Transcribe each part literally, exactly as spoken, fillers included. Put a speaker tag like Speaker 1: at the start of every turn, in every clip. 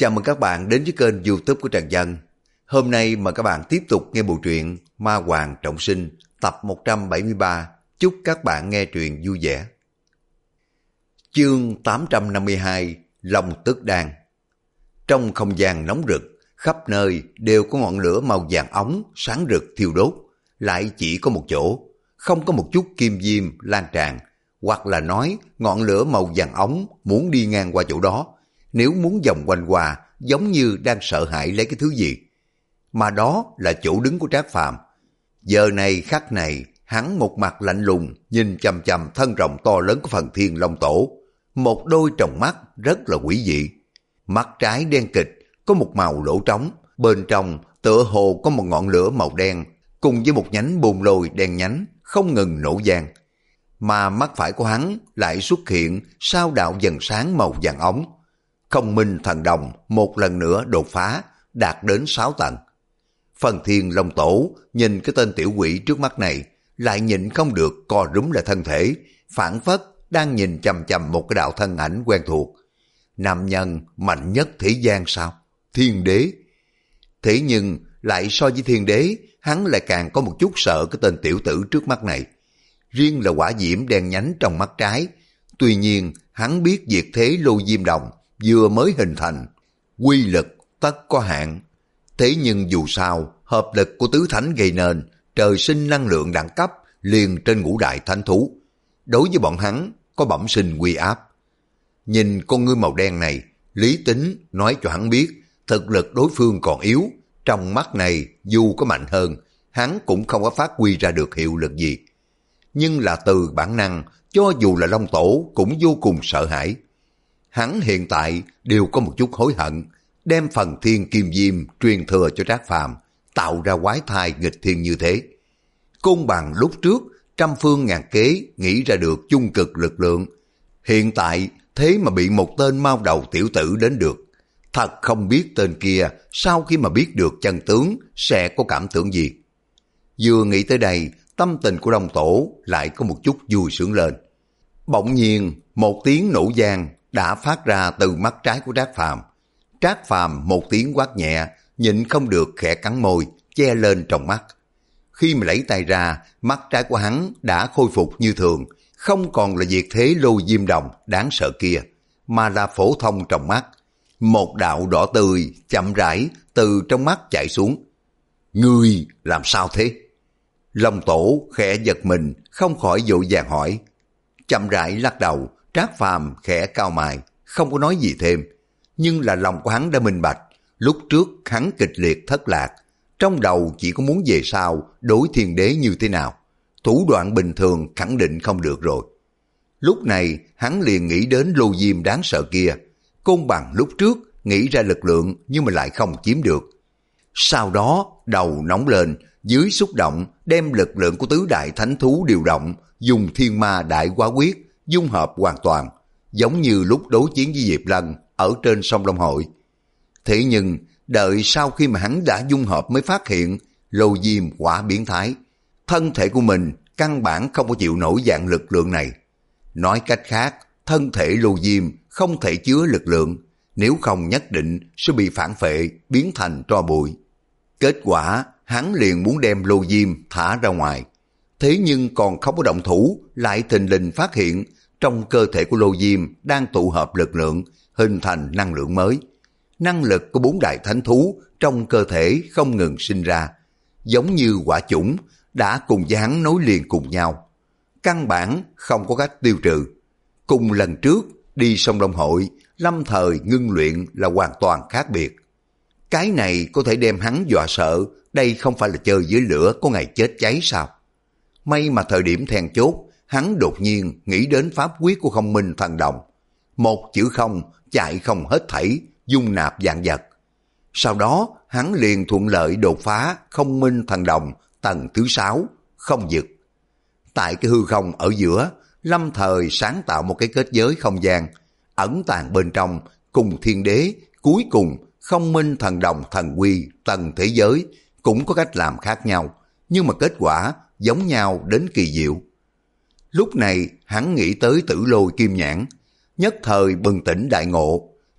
Speaker 1: Chào mừng các bạn đến với kênh YouTube của Trần Dân. Hôm nay mời các bạn tiếp tục nghe bộ truyện Ma Hoàng Trọng Sinh tập một trăm bảy mươi ba. Chúc các bạn nghe truyện vui vẻ. Chương tám trăm năm mươi hai, Long Tức Đan. Trong không gian nóng rực, khắp nơi đều có ngọn lửa màu vàng óng sáng rực thiêu đốt, lại chỉ có một chỗ, không có một chút kim diêm lan tràn, hoặc là nói ngọn lửa màu vàng óng muốn đi ngang qua chỗ đó, nếu muốn vòng quanh qua giống như đang sợ hãi lấy cái thứ gì. Mà đó là chỗ đứng của Trác Phàm. Giờ này khắc này, hắn một mặt lạnh lùng nhìn chằm chằm thân rồng to lớn của Phần Thiên Long Tổ, một đôi tròng mắt rất là quỷ dị. Mắt trái đen kịch, có một màu lỗ trống, bên trong tựa hồ có một ngọn lửa màu đen cùng với một nhánh bùn lôi đen nhánh không ngừng nổ vang. Mà mắt phải của hắn lại xuất hiện sao đạo dần sáng màu vàng óng. Không minh thần đồng một lần nữa đột phá, đạt đến sáu tầng. Phần Thiên Long Tổ nhìn cái tên tiểu quỷ trước mắt này, lại nhịn không được co rúm lại thân thể, phản phất đang nhìn chằm chằm một cái đạo thân ảnh quen thuộc. Nam nhân mạnh nhất thế gian sao? Thiên đế. Thế nhưng lại so với thiên đế, hắn lại càng có một chút sợ cái tên tiểu tử trước mắt này. Riêng là quả diễm đen nhánh trong mắt trái, tuy nhiên hắn biết diệt thế lô diêm đồng vừa mới hình thành, quy lực tất có hạn. Thế nhưng dù sao, hợp lực của tứ thánh gây nên, trời sinh năng lượng đẳng cấp liền trên ngũ đại thánh thú. Đối với bọn hắn, có bẩm sinh uy áp. Nhìn con ngươi màu đen này, lý tính nói cho hắn biết, thực lực đối phương còn yếu. Trong mắt này, dù có mạnh hơn, hắn cũng không có phát huy ra được hiệu lực gì. Nhưng là từ bản năng, cho dù là Long Tổ cũng vô cùng sợ hãi. Hắn hiện tại đều có một chút hối hận, đem Phần Thiên Kim Diêm truyền thừa cho Trác Phàm, tạo ra quái thai nghịch thiên như thế. Côn bằng lúc trước, trăm phương ngàn kế nghĩ ra được chung cực lực lượng. Hiện tại thế mà bị một tên mao đầu tiểu tử đến được. Thật không biết tên kia sau khi mà biết được chân tướng sẽ có cảm tưởng gì. Vừa nghĩ tới đây, tâm tình của Long Tổ lại có một chút vui sướng lên. Bỗng nhiên, một tiếng nổ vang đã phát ra từ mắt trái của Trác Phàm. Trác Phàm một tiếng quát nhẹ, nhịn không được khẽ cắn môi, che lên trong mắt. Khi mà lấy tay ra, mắt trái của hắn đã khôi phục như thường, không còn là diệt thế lô diêm đồng đáng sợ kia, mà là phổ thông trong mắt. Một đạo đỏ tươi chậm rãi từ trong mắt chảy xuống. Ngươi làm sao thế? Long Tổ khẽ giật mình, không khỏi vội vàng hỏi. Chậm rãi lắc đầu, Trác Phàm khẽ cau mày, không có nói gì thêm. Nhưng là lòng của hắn đã minh bạch, lúc trước hắn kịch liệt thất lạc, trong đầu chỉ có muốn về sau đối thiên đế như thế nào. Thủ đoạn bình thường khẳng định không được rồi. Lúc này hắn liền nghĩ đến lô diêm đáng sợ kia. Côn bằng lúc trước nghĩ ra lực lượng nhưng mà lại không chiếm được. Sau đó đầu nóng lên, dưới xúc động đem lực lượng của tứ đại thánh thú điều động, dùng thiên ma đại quá quyết dung hợp hoàn toàn, giống như lúc đối chiến với Diệp Lân ở trên sông Long Hội. Thế nhưng đợi sau khi mà hắn đã dung hợp mới phát hiện lô diêm quả biến thái, thân thể của mình căn bản không có chịu nổi dạng lực lượng này. Nói cách khác, thân thể lô diêm không thể chứa lực lượng, nếu không nhất định sẽ bị phản phệ biến thành tro bụi. Kết quả hắn liền muốn đem lô diêm thả ra ngoài. Thế nhưng còn không có động thủ, lại thình lình phát hiện trong cơ thể của lô diêm đang tụ hợp lực lượng, hình thành năng lượng mới. Năng lực của bốn đại thánh thú trong cơ thể không ngừng sinh ra, giống như quả chủng đã cùng với hắn nối liền cùng nhau. Căn bản không có cách tiêu trừ. Cùng lần trước đi sông Long Hội, lâm thời ngưng luyện là hoàn toàn khác biệt. Cái này có thể đem hắn dọa sợ, đây không phải là chơi dưới lửa có ngày chết cháy sao? May mà thời điểm then chốt, hắn đột nhiên nghĩ đến pháp quyết của không minh thần đồng. Một chữ không, chạy không hết thảy, dung nạp vạn vật. Sau đó, hắn liền thuận lợi đột phá không minh thần đồng tầng thứ sáu, không dực. Tại cái hư không ở giữa, lâm thời sáng tạo một cái kết giới không gian, ẩn tàng bên trong cùng thiên đế, cuối cùng không minh thần đồng thần quy tầng thế giới cũng có cách làm khác nhau, nhưng mà kết quả giống nhau đến kỳ diệu. Lúc này hắn nghĩ tới tử lôi kim nhãn, nhất thời bừng tỉnh đại ngộ.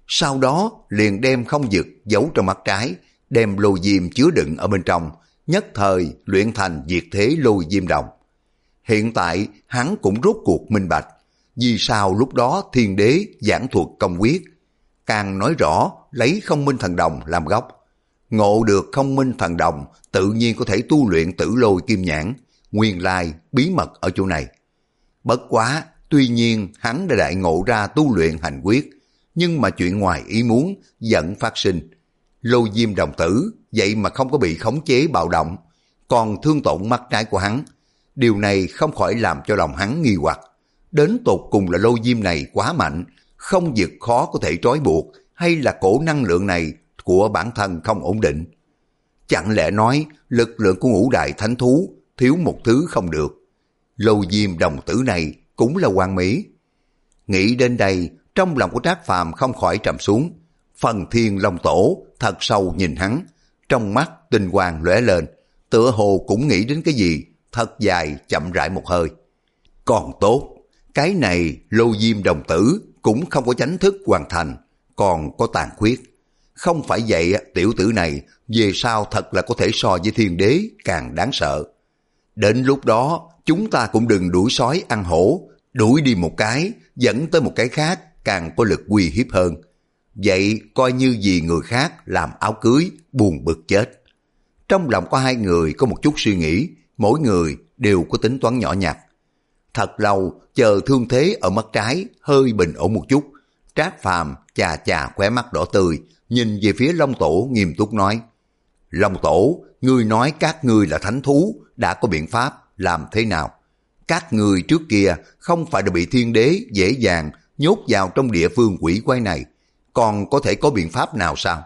Speaker 1: Sau đó liền đem không dực giấu trong mắt trái, đem lôi diêm chứa đựng ở bên trong, nhất thời luyện thành diệt thế lôi diêm đồng. Hiện tại hắn cũng rốt cuộc minh bạch, vì sao lúc đó thiên đế giảng thuật công quyết, càng nói rõ lấy không minh thần đồng làm gốc. Ngộ được không minh thần đồng tự nhiên có thể tu luyện tử lôi kim nhãn, nguyên lai bí mật ở chỗ này. Bất quá, tuy nhiên hắn đã đại ngộ ra tu luyện hành quyết, nhưng mà chuyện ngoài ý muốn vẫn phát sinh. Lôi diêm đồng tử vậy mà không có bị khống chế bạo động, còn thương tổn mắt trái của hắn. Điều này không khỏi làm cho lòng hắn nghi hoặc. Đến tột cùng là lôi diêm này quá mạnh, không dực khó có thể trói buộc, hay là cổ năng lượng này của bản thân không ổn định. Chẳng lẽ nói lực lượng của ngũ đại thánh thú thiếu một thứ không được. Lôi diêm đồng tử này cũng là hoàn mỹ. Nghĩ đến đây, trong lòng của Trác Phàm không khỏi trầm xuống. Phần Thiên Long Tổ thật sâu nhìn hắn, trong mắt tinh quang lóe lên, tựa hồ cũng nghĩ đến cái gì, thật dài chậm rãi một hơi. Còn tốt, cái này lôi diêm đồng tử cũng không có chánh thức hoàn thành, còn có tàn khuyết. Không phải vậy, tiểu tử này về sau thật là có thể so với thiên đế càng đáng sợ. Đến lúc đó, chúng ta cũng đừng đuổi sói ăn hổ, đuổi đi một cái, dẫn tới một cái khác càng có lực uy hiếp hơn. Vậy coi như vì người khác làm áo cưới, buồn bực chết. Trong lòng có hai người có một chút suy nghĩ, mỗi người đều có tính toán nhỏ nhặt. Thật lâu, chờ thương thế ở mắt trái hơi bình ổn một chút, Trác Phàm chà chà khóe mắt đỏ tươi, nhìn về phía Long Tổ nghiêm túc nói: Long Tổ, ngươi nói các ngươi là thánh thú, đã có biện pháp làm thế nào? Các ngươi trước kia không phải đã bị thiên đế dễ dàng nhốt vào trong địa phương quỷ quái này, còn có thể có biện pháp nào sao?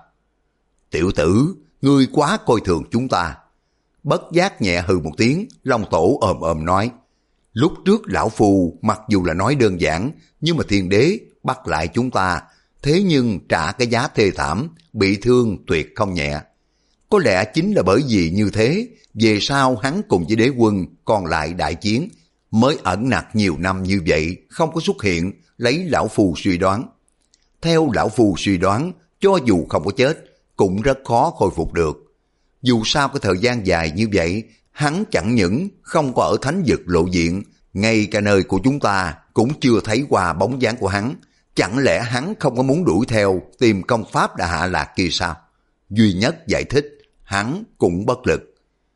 Speaker 1: Tiểu tử, ngươi quá coi thường chúng ta. Bất giác nhẹ hừ một tiếng, Long Tổ ồm ồm nói: Lúc trước lão phù mặc dù là nói đơn giản, nhưng mà thiên đế bắt lại chúng ta, thế nhưng trả cái giá thê thảm, bị thương tuyệt không nhẹ. Có lẽ chính là bởi vì như thế, về sau hắn cùng với đế quân còn lại đại chiến, mới ẩn nặc nhiều năm như vậy, không có xuất hiện, lấy lão phù suy đoán. Theo lão phù suy đoán, cho dù không có chết, cũng rất khó khôi phục được. Dù sao cái thời gian dài như vậy, hắn chẳng những không có ở thánh vực lộ diện, ngay cả nơi của chúng ta cũng chưa thấy qua bóng dáng của hắn. Chẳng lẽ hắn không có muốn đuổi theo tìm công pháp đã hạ lạc kia sao? Duy nhất giải thích, hắn cũng bất lực.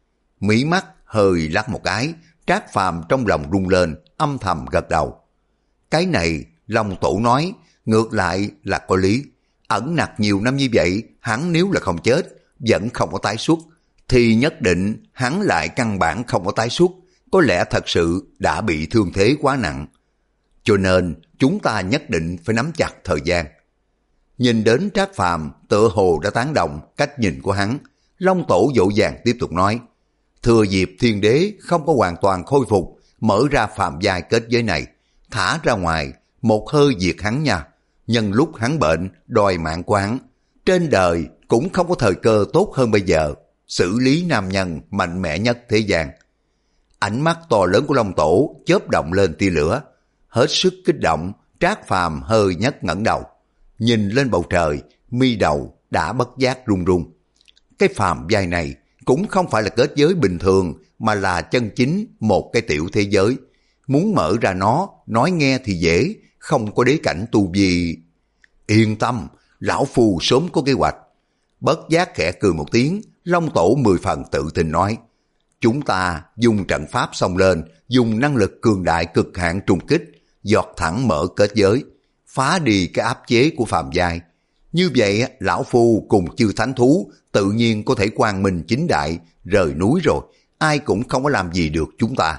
Speaker 1: Mí mắt hơi lắc một cái, Trác Phàm trong lòng rung lên, âm thầm gật đầu. Cái này, Long Tổ nói, ngược lại là có lý. Ẩn nặc nhiều năm như vậy, hắn nếu là không chết, vẫn không có tái xuất, thì nhất định hắn lại căn bản không có tái xuất, có lẽ thật sự đã bị thương thế quá nặng. Cho nên, chúng ta nhất định phải nắm chặt thời gian. Nhìn đến Trác Phàm tựa hồ đã tán đồng cách nhìn của hắn, Long Tổ dỗ dàng tiếp tục nói: thừa dịp thiên đế không có hoàn toàn khôi phục, mở ra phàm giai kết giới này, thả ra ngoài, một hơi diệt hắn nha. Nhân lúc hắn bệnh, đòi mạng của hắn, trên đời cũng không có thời cơ tốt hơn bây giờ, xử lý nam nhân mạnh mẽ nhất thế gian. Ánh mắt to lớn của Long Tổ chớp động lên tia lửa, hết sức kích động. Trác Phàm hơi nhấc ngẩng đầu, nhìn lên bầu trời, mi đầu đã bất giác run run. Cái phàm giai này cũng không phải là kết giới bình thường, mà là chân chính một cái tiểu thế giới. Muốn mở ra nó, nói nghe thì dễ, không có đế cảnh tu vi. Yên tâm, lão phù sớm có kế hoạch. Bất giác khẽ cười một tiếng, Long Tổ mười phần tự tin nói: chúng ta dùng trận pháp xông lên, dùng năng lực cường đại cực hạn trùng kích, giọt thẳng mở kết giới, phá đi cái áp chế của phàm giai. Như vậy, lão phu cùng chư thánh thú tự nhiên có thể quang minh chính đại, rời núi rồi, ai cũng không có làm gì được chúng ta.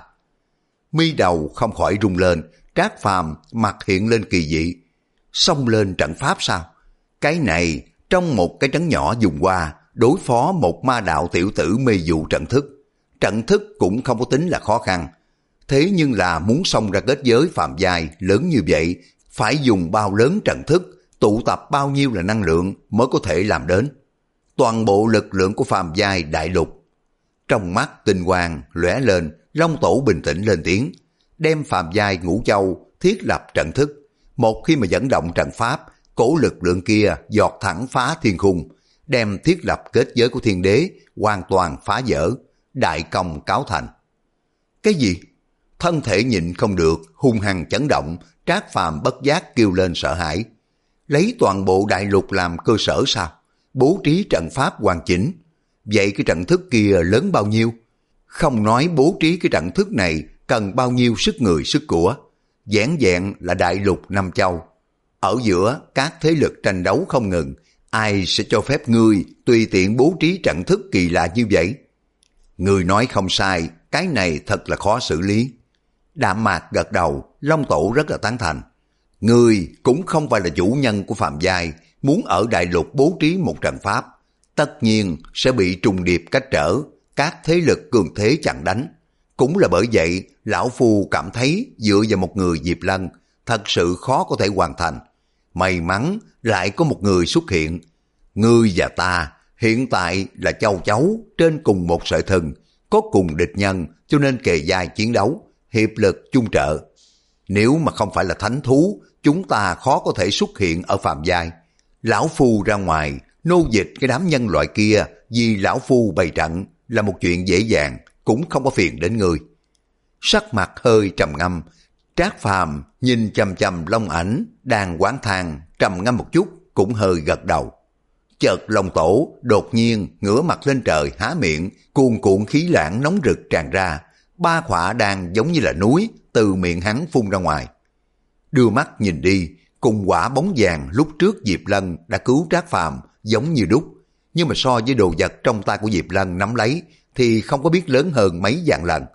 Speaker 1: Mi đầu không khỏi rung lên, Trác Phàm mặt hiện lên kỳ dị. Xông lên trận pháp sao? Cái này trong một cái trấn nhỏ dùng qua, đối phó một ma đạo tiểu tử mê dụ trận thức. Trận thức cũng không có tính là khó khăn. Thế nhưng là muốn xông ra kết giới phàm giai lớn như vậy, phải dùng bao lớn trận thức, tụ tập bao nhiêu là năng lượng mới có thể làm đến. Toàn bộ lực lượng của phàm giai đại lục. Trong mắt tinh quang lóe lên, Long Tổ bình tĩnh lên tiếng, đem phàm giai ngũ châu thiết lập trận thức. Một khi mà dẫn động trận pháp, cổ lực lượng kia giọt thẳng phá thiên khung, đem thiết lập kết giới của thiên đế hoàn toàn phá vỡ, đại công cáo thành. Cái gì? Thân thể nhịn không được, hung hăng chấn động, Trác Phàm bất giác kêu lên sợ hãi. Lấy toàn bộ đại lục làm cơ sở sao? Bố trí trận pháp hoàn chỉnh. Vậy cái trận thức kia lớn bao nhiêu? Không nói bố trí cái trận thức này cần bao nhiêu sức người sức của. Vẻn vẹn là đại lục năm châu. Ở giữa các thế lực tranh đấu không ngừng, ai sẽ cho phép ngươi tùy tiện bố trí trận thức kỳ lạ như vậy? Ngươi nói không sai, cái này thật là khó xử lý. Đạm Mạc gật đầu, Long Tổ rất là tán thành. Ngươi cũng không phải là chủ nhân của Phàm Giai, muốn ở đại lục bố trí một trận pháp, tất nhiên sẽ bị trùng điệp cách trở, các thế lực cường thế chặn đánh. Cũng là bởi vậy, lão phu cảm thấy dựa vào một người Diệp Lân thật sự khó có thể hoàn thành. May mắn lại có một người xuất hiện. Ngươi và ta hiện tại là châu cháu trên cùng một sợi thừng, có cùng địch nhân cho nên kề vai chiến đấu, hiệp lực chung trợ. Nếu mà không phải là thánh thú, chúng ta khó có thể xuất hiện ở Phàm Giai. Lão phu ra ngoài nô dịch cái đám nhân loại kia vì lão phu bày trận là một chuyện dễ dàng, cũng không có phiền đến người. Sắc mặt hơi trầm ngâm, Trác Phàm nhìn chằm chằm Long Ảnh đang quán thang, trầm ngâm một chút cũng hơi gật đầu. Chợt Long Tổ đột nhiên ngửa mặt lên trời há miệng, cuồn cuộn khí lãng nóng rực tràn ra, ba khỏa đan giống như là núi từ miệng hắn phun ra ngoài. Đưa mắt nhìn đi, cùng quả bóng vàng lúc trước Diệp Lân đã cứu Trác Phàm giống như đúc, nhưng mà so với đồ vật trong tay của Diệp Lân nắm lấy thì không có biết lớn hơn mấy vạn lần.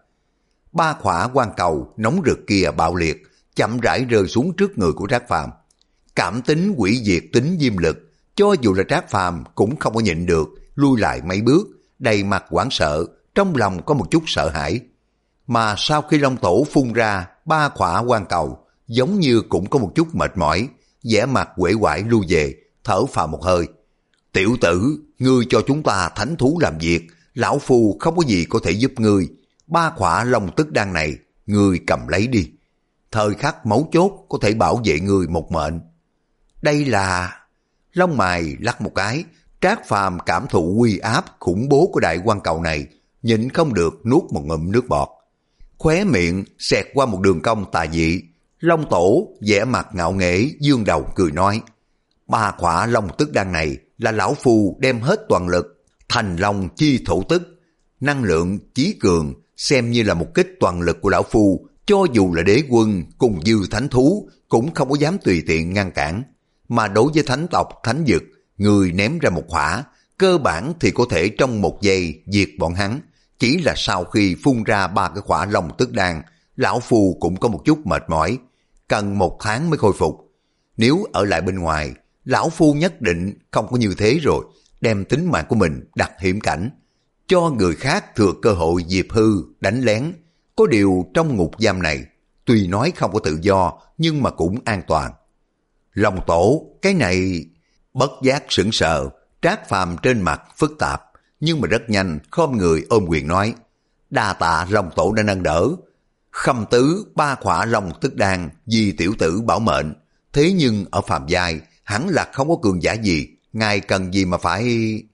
Speaker 1: Ba khỏa quan cầu nóng rực kia bạo liệt, chậm rãi rơi xuống trước người của Trác Phàm. Cảm tính hủy diệt tính diêm lực, cho dù là Trác Phàm cũng không có nhịn được, lui lại mấy bước, đầy mặt hoảng sợ, trong lòng có một chút sợ hãi. Mà sau khi Long Tổ phun ra ba khỏa quan cầu, giống như cũng có một chút mệt mỏi, vẻ mặt uể oải lui về, thở phào một hơi. Tiểu tử, ngươi cho chúng ta thánh thú làm việc, lão phu không có gì có thể giúp ngươi. Ba khỏa long tức đan này, ngươi cầm lấy đi. Thời khắc mấu chốt có thể bảo vệ ngươi một mệnh. Đây là... Lông mày lắc một cái, Trác Phàm cảm thụ uy áp khủng bố của đại quan cầu này, nhịn không được nuốt một ngụm nước bọt. Khóe miệng xẹt qua một đường cong tà dị. Long Tổ vẻ mặt ngạo nghễ dương đầu cười nói, ba khỏa long tức đan này là lão phu đem hết toàn lực, thành long chi thổ tức, năng lượng chí cường, xem như là một kích toàn lực của lão phu, cho dù là đế quân cùng dư thánh thú cũng không có dám tùy tiện ngăn cản. Mà đối với thánh tộc thánh dực, người ném ra một khỏa, cơ bản thì có thể trong một giây diệt bọn hắn. Chỉ là sau khi phun ra ba cái khỏa long tức đan, lão phu cũng có một chút mệt mỏi, cần một tháng mới khôi phục. Nếu ở lại bên ngoài, lão phu nhất định không có như thế rồi, đem tính mạng của mình đặt hiểm cảnh, cho người khác thừa cơ hội diệt hư, đánh lén. Có điều trong ngục giam này, tuy nói không có tự do, nhưng mà cũng an toàn. Long Tổ, cái này... Bất giác sững sờ, Trác Phàm trên mặt phức tạp, nhưng mà rất nhanh khom người ôm quyền nói, đa tạ Long Tổ đã nâng đỡ. Khâm tứ ba khỏa long tức đan vì tiểu tử bảo mệnh, thế nhưng ở Phàm Giai hắn là không có cường giả gì, ngài cần gì mà phải...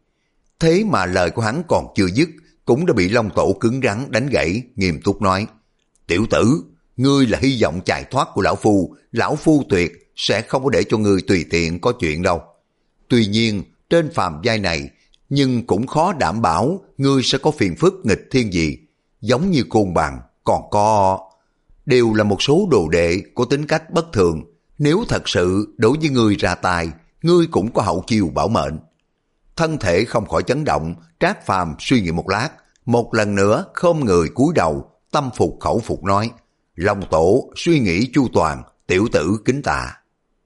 Speaker 1: Thế mà lời của hắn còn chưa dứt, cũng đã bị Long Tổ cứng rắn đánh gãy, nghiêm túc nói, tiểu tử, ngươi là hy vọng chạy thoát của lão phu, lão phu tuyệt sẽ không có để cho ngươi tùy tiện có chuyện đâu. Tuy nhiên trên Phàm Giai này, nhưng cũng khó đảm bảo ngươi sẽ có phiền phức nghịch thiên gì, giống như Côn Bằng còn có... Đều là một số đồ đệ có tính cách bất thường, nếu thật sự đối với ngươi ra tài, ngươi cũng có hậu chiêu bảo mệnh. Thân thể không khỏi chấn động, Trác Phàm suy nghĩ một lát, một lần nữa khom người cúi đầu, tâm phục khẩu phục nói, Long Tổ suy nghĩ chu toàn, tiểu tử kính tạ.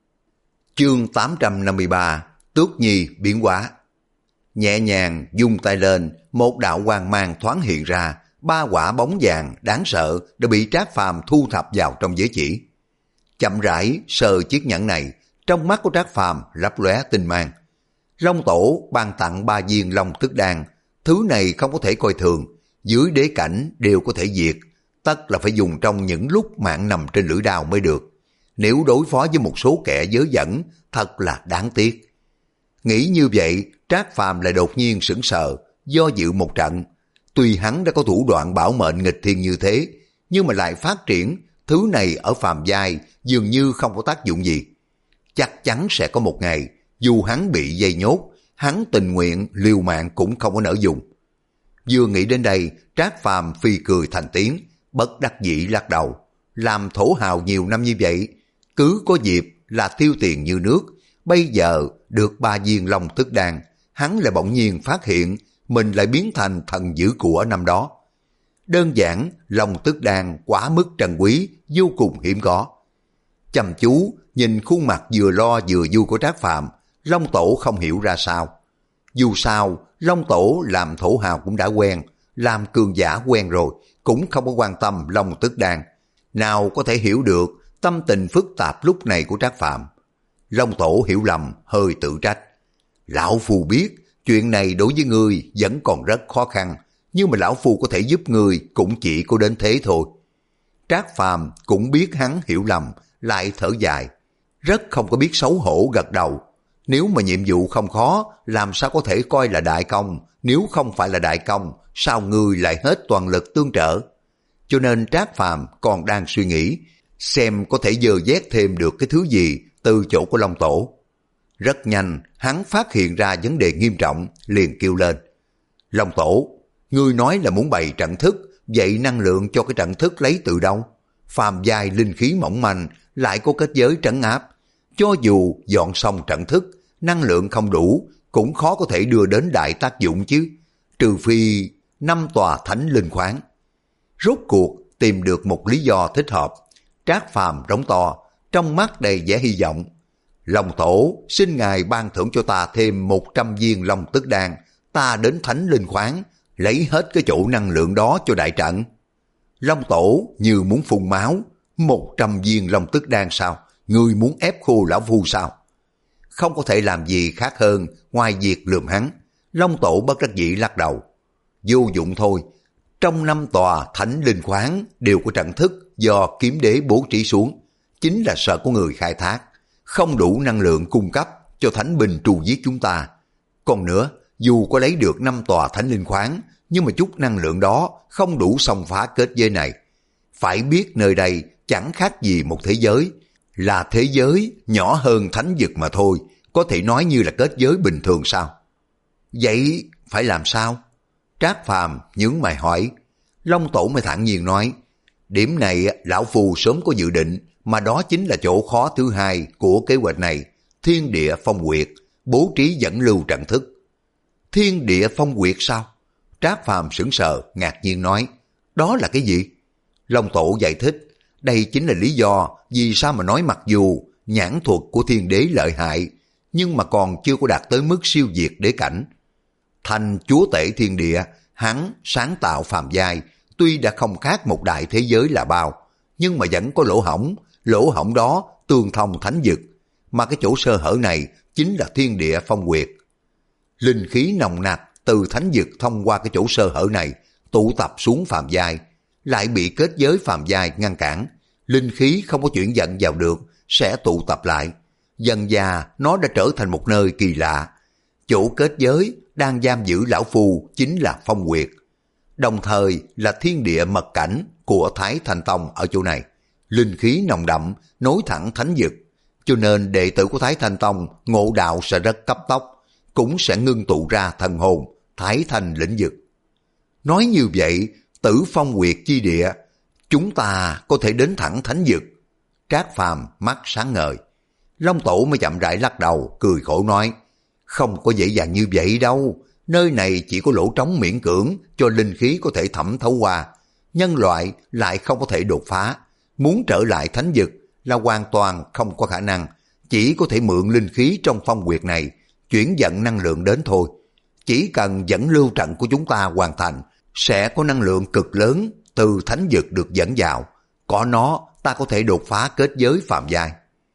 Speaker 1: Chương tám trăm năm mươi ba, Tước Nhi biến hóa. Nhẹ nhàng dung tay lên, một đạo quang mang thoáng hiện ra, ba quả bóng vàng đáng sợ đã bị Trác Phàm thu thập vào trong giới chỉ. Chậm rãi sờ chiếc nhẫn này, trong mắt của Trác Phàm lấp lóe tinh mang. Long Tổ ban tặng ba viên long tức đan, thứ này không có thể coi thường, dưới đế cảnh đều có thể diệt, tất là phải dùng trong những lúc mạng nằm trên lưỡi đao mới được. Nếu đối phó với một số kẻ dớ dẫn thật là đáng tiếc. Nghĩ như vậy, Trác Phàm lại đột nhiên sững sờ, do dự một trận. Tuy hắn đã có thủ đoạn bảo mệnh nghịch thiên như thế, nhưng mà lại phát triển, thứ này ở phàm giai dường như không có tác dụng gì. Chắc chắn sẽ có một ngày, dù hắn bị dây nhốt, hắn tình nguyện liều mạng cũng không có nỡ dùng. Vừa nghĩ đến đây, Trác Phàm phi cười thành tiếng, bất đắc dĩ lắc đầu. Làm thổ hào nhiều năm như vậy, cứ có dịp là tiêu tiền như nước. Bây giờ được ba viên long tức đan, hắn lại bỗng nhiên phát hiện mình lại biến thành thần giữ của năm đó. Đơn giản, long tức đan quá mức trân quý, vô cùng hiếm có. Chăm chú nhìn khuôn mặt vừa lo vừa vui của Trác Phàm, Long Tổ không hiểu ra sao. Dù sao, Long Tổ làm thổ hào cũng đã quen, làm cường giả quen rồi, cũng không có quan tâm long tức đan. Nào có thể hiểu được tâm tình phức tạp lúc này của Trác Phàm. Long Tổ hiểu lầm, hơi tự trách. Lão Phu biết, chuyện này đối với ngươi vẫn còn rất khó khăn, nhưng mà Lão Phu có thể giúp ngươi cũng chỉ có đến thế thôi. Trác Phàm cũng biết hắn hiểu lầm, lại thở dài. Rất không có biết xấu hổ gật đầu. Nếu mà nhiệm vụ không khó, làm sao có thể coi là đại công, nếu không phải là đại công, sao ngươi lại hết toàn lực tương trợ? Cho nên Trác Phàm còn đang suy nghĩ, xem có thể dơ vét thêm được cái thứ gì từ chỗ của Long Tổ. Rất nhanh, hắn phát hiện ra vấn đề nghiêm trọng, liền kêu lên. Long Tổ, ngươi nói là muốn bày trận thức, vậy năng lượng cho cái trận thức lấy từ đâu? Phàm giai linh khí mỏng manh, lại có kết giới trấn áp. Cho dù dọn xong trận thức, năng lượng không đủ, cũng khó có thể đưa đến đại tác dụng chứ. Trừ phi năm tòa thánh linh khoáng. Rốt cuộc tìm được một lý do thích hợp. Trác Phàm rống to, trong mắt đầy vẻ hy vọng. Long Tổ, xin ngài ban thưởng cho ta thêm một trăm viên long tức đan, ta đến thánh linh khoáng, lấy hết cái chỗ năng lượng đó cho đại trận. Long Tổ như muốn phun máu, một trăm viên long tức đan sao? Ngươi muốn ép khô lão Phu sao? Không có thể làm gì khác hơn ngoài việc lườm hắn. Long Tổ bất đắc dĩ lắc đầu. Vô dụng thôi. Trong năm tòa thánh linh khoáng đều có trận thức do kiếm đế bố trí xuống, chính là sợ có người khai thác, không đủ năng lượng cung cấp cho thánh binh trù giết chúng ta. Còn nữa, dù có lấy được năm tòa thánh linh khoáng, nhưng mà chút năng lượng đó không đủ xông phá kết giới này. Phải biết nơi đây chẳng khác gì một thế giới, là thế giới nhỏ hơn thánh vực mà thôi, có thể nói như là kết giới bình thường sao? Vậy phải làm sao? Trác Phàm nhướng mày hỏi. Long Tổ mới thản nhiên nói, điểm này lão Phu sớm có dự định, mà đó chính là chỗ khó thứ hai của kế hoạch này, thiên địa phong quyệt, bố trí dẫn lưu trận thức. Thiên địa phong quyệt sao? Trác Phàm sững sờ, ngạc nhiên nói, đó là cái gì? Long Tổ giải thích, đây chính là lý do vì sao mà nói mặc dù nhãn thuật của thiên đế lợi hại, nhưng mà còn chưa có đạt tới mức siêu việt đế cảnh. Thành chúa tể thiên địa, hắn sáng tạo phàm giai, tuy đã không khác một đại thế giới là bao, nhưng mà vẫn có lỗ hổng, lỗ hổng đó tương thông thánh vực, mà cái chỗ sơ hở này chính là thiên địa phong quyệt. Linh khí nồng nặc từ thánh vực thông qua cái chỗ sơ hở này tụ tập xuống phàm giai, lại bị kết giới phàm giai ngăn cản, linh khí không có chuyển dẫn vào được, sẽ tụ tập lại. Dần dà nó đã trở thành một nơi kỳ lạ. Chỗ kết giới đang giam giữ lão Phu chính là phong quyệt, đồng thời là thiên địa mật cảnh của Thái Thanh Tông ở chỗ này. Linh khí nồng đậm nối thẳng thánh vực, cho nên đệ tử của Thái Thanh Tông ngộ đạo sẽ rất cấp tốc, cũng sẽ ngưng tụ ra thần hồn Thái Thanh lĩnh vực. Nói như vậy, tử phong quyệt chi địa, chúng ta có thể đến thẳng thánh vực. Trác Phàm mắt sáng ngời. Long Tổ mới chậm rãi lắc đầu, cười khổ nói, không có dễ dàng như vậy đâu, nơi này chỉ có lỗ trống miễn cưỡng cho linh khí có thể thẩm thấu qua, nhân loại lại không có thể đột phá, muốn trở lại thánh vực là hoàn toàn không có khả năng, chỉ có thể mượn linh khí trong phong quyệt này, chuyển dẫn năng lượng đến thôi. Chỉ cần dẫn lưu trận của chúng ta hoàn thành, sẽ có năng lượng cực lớn từ thánh vực được dẫn vào, có nó ta có thể đột phá kết giới phàm giai.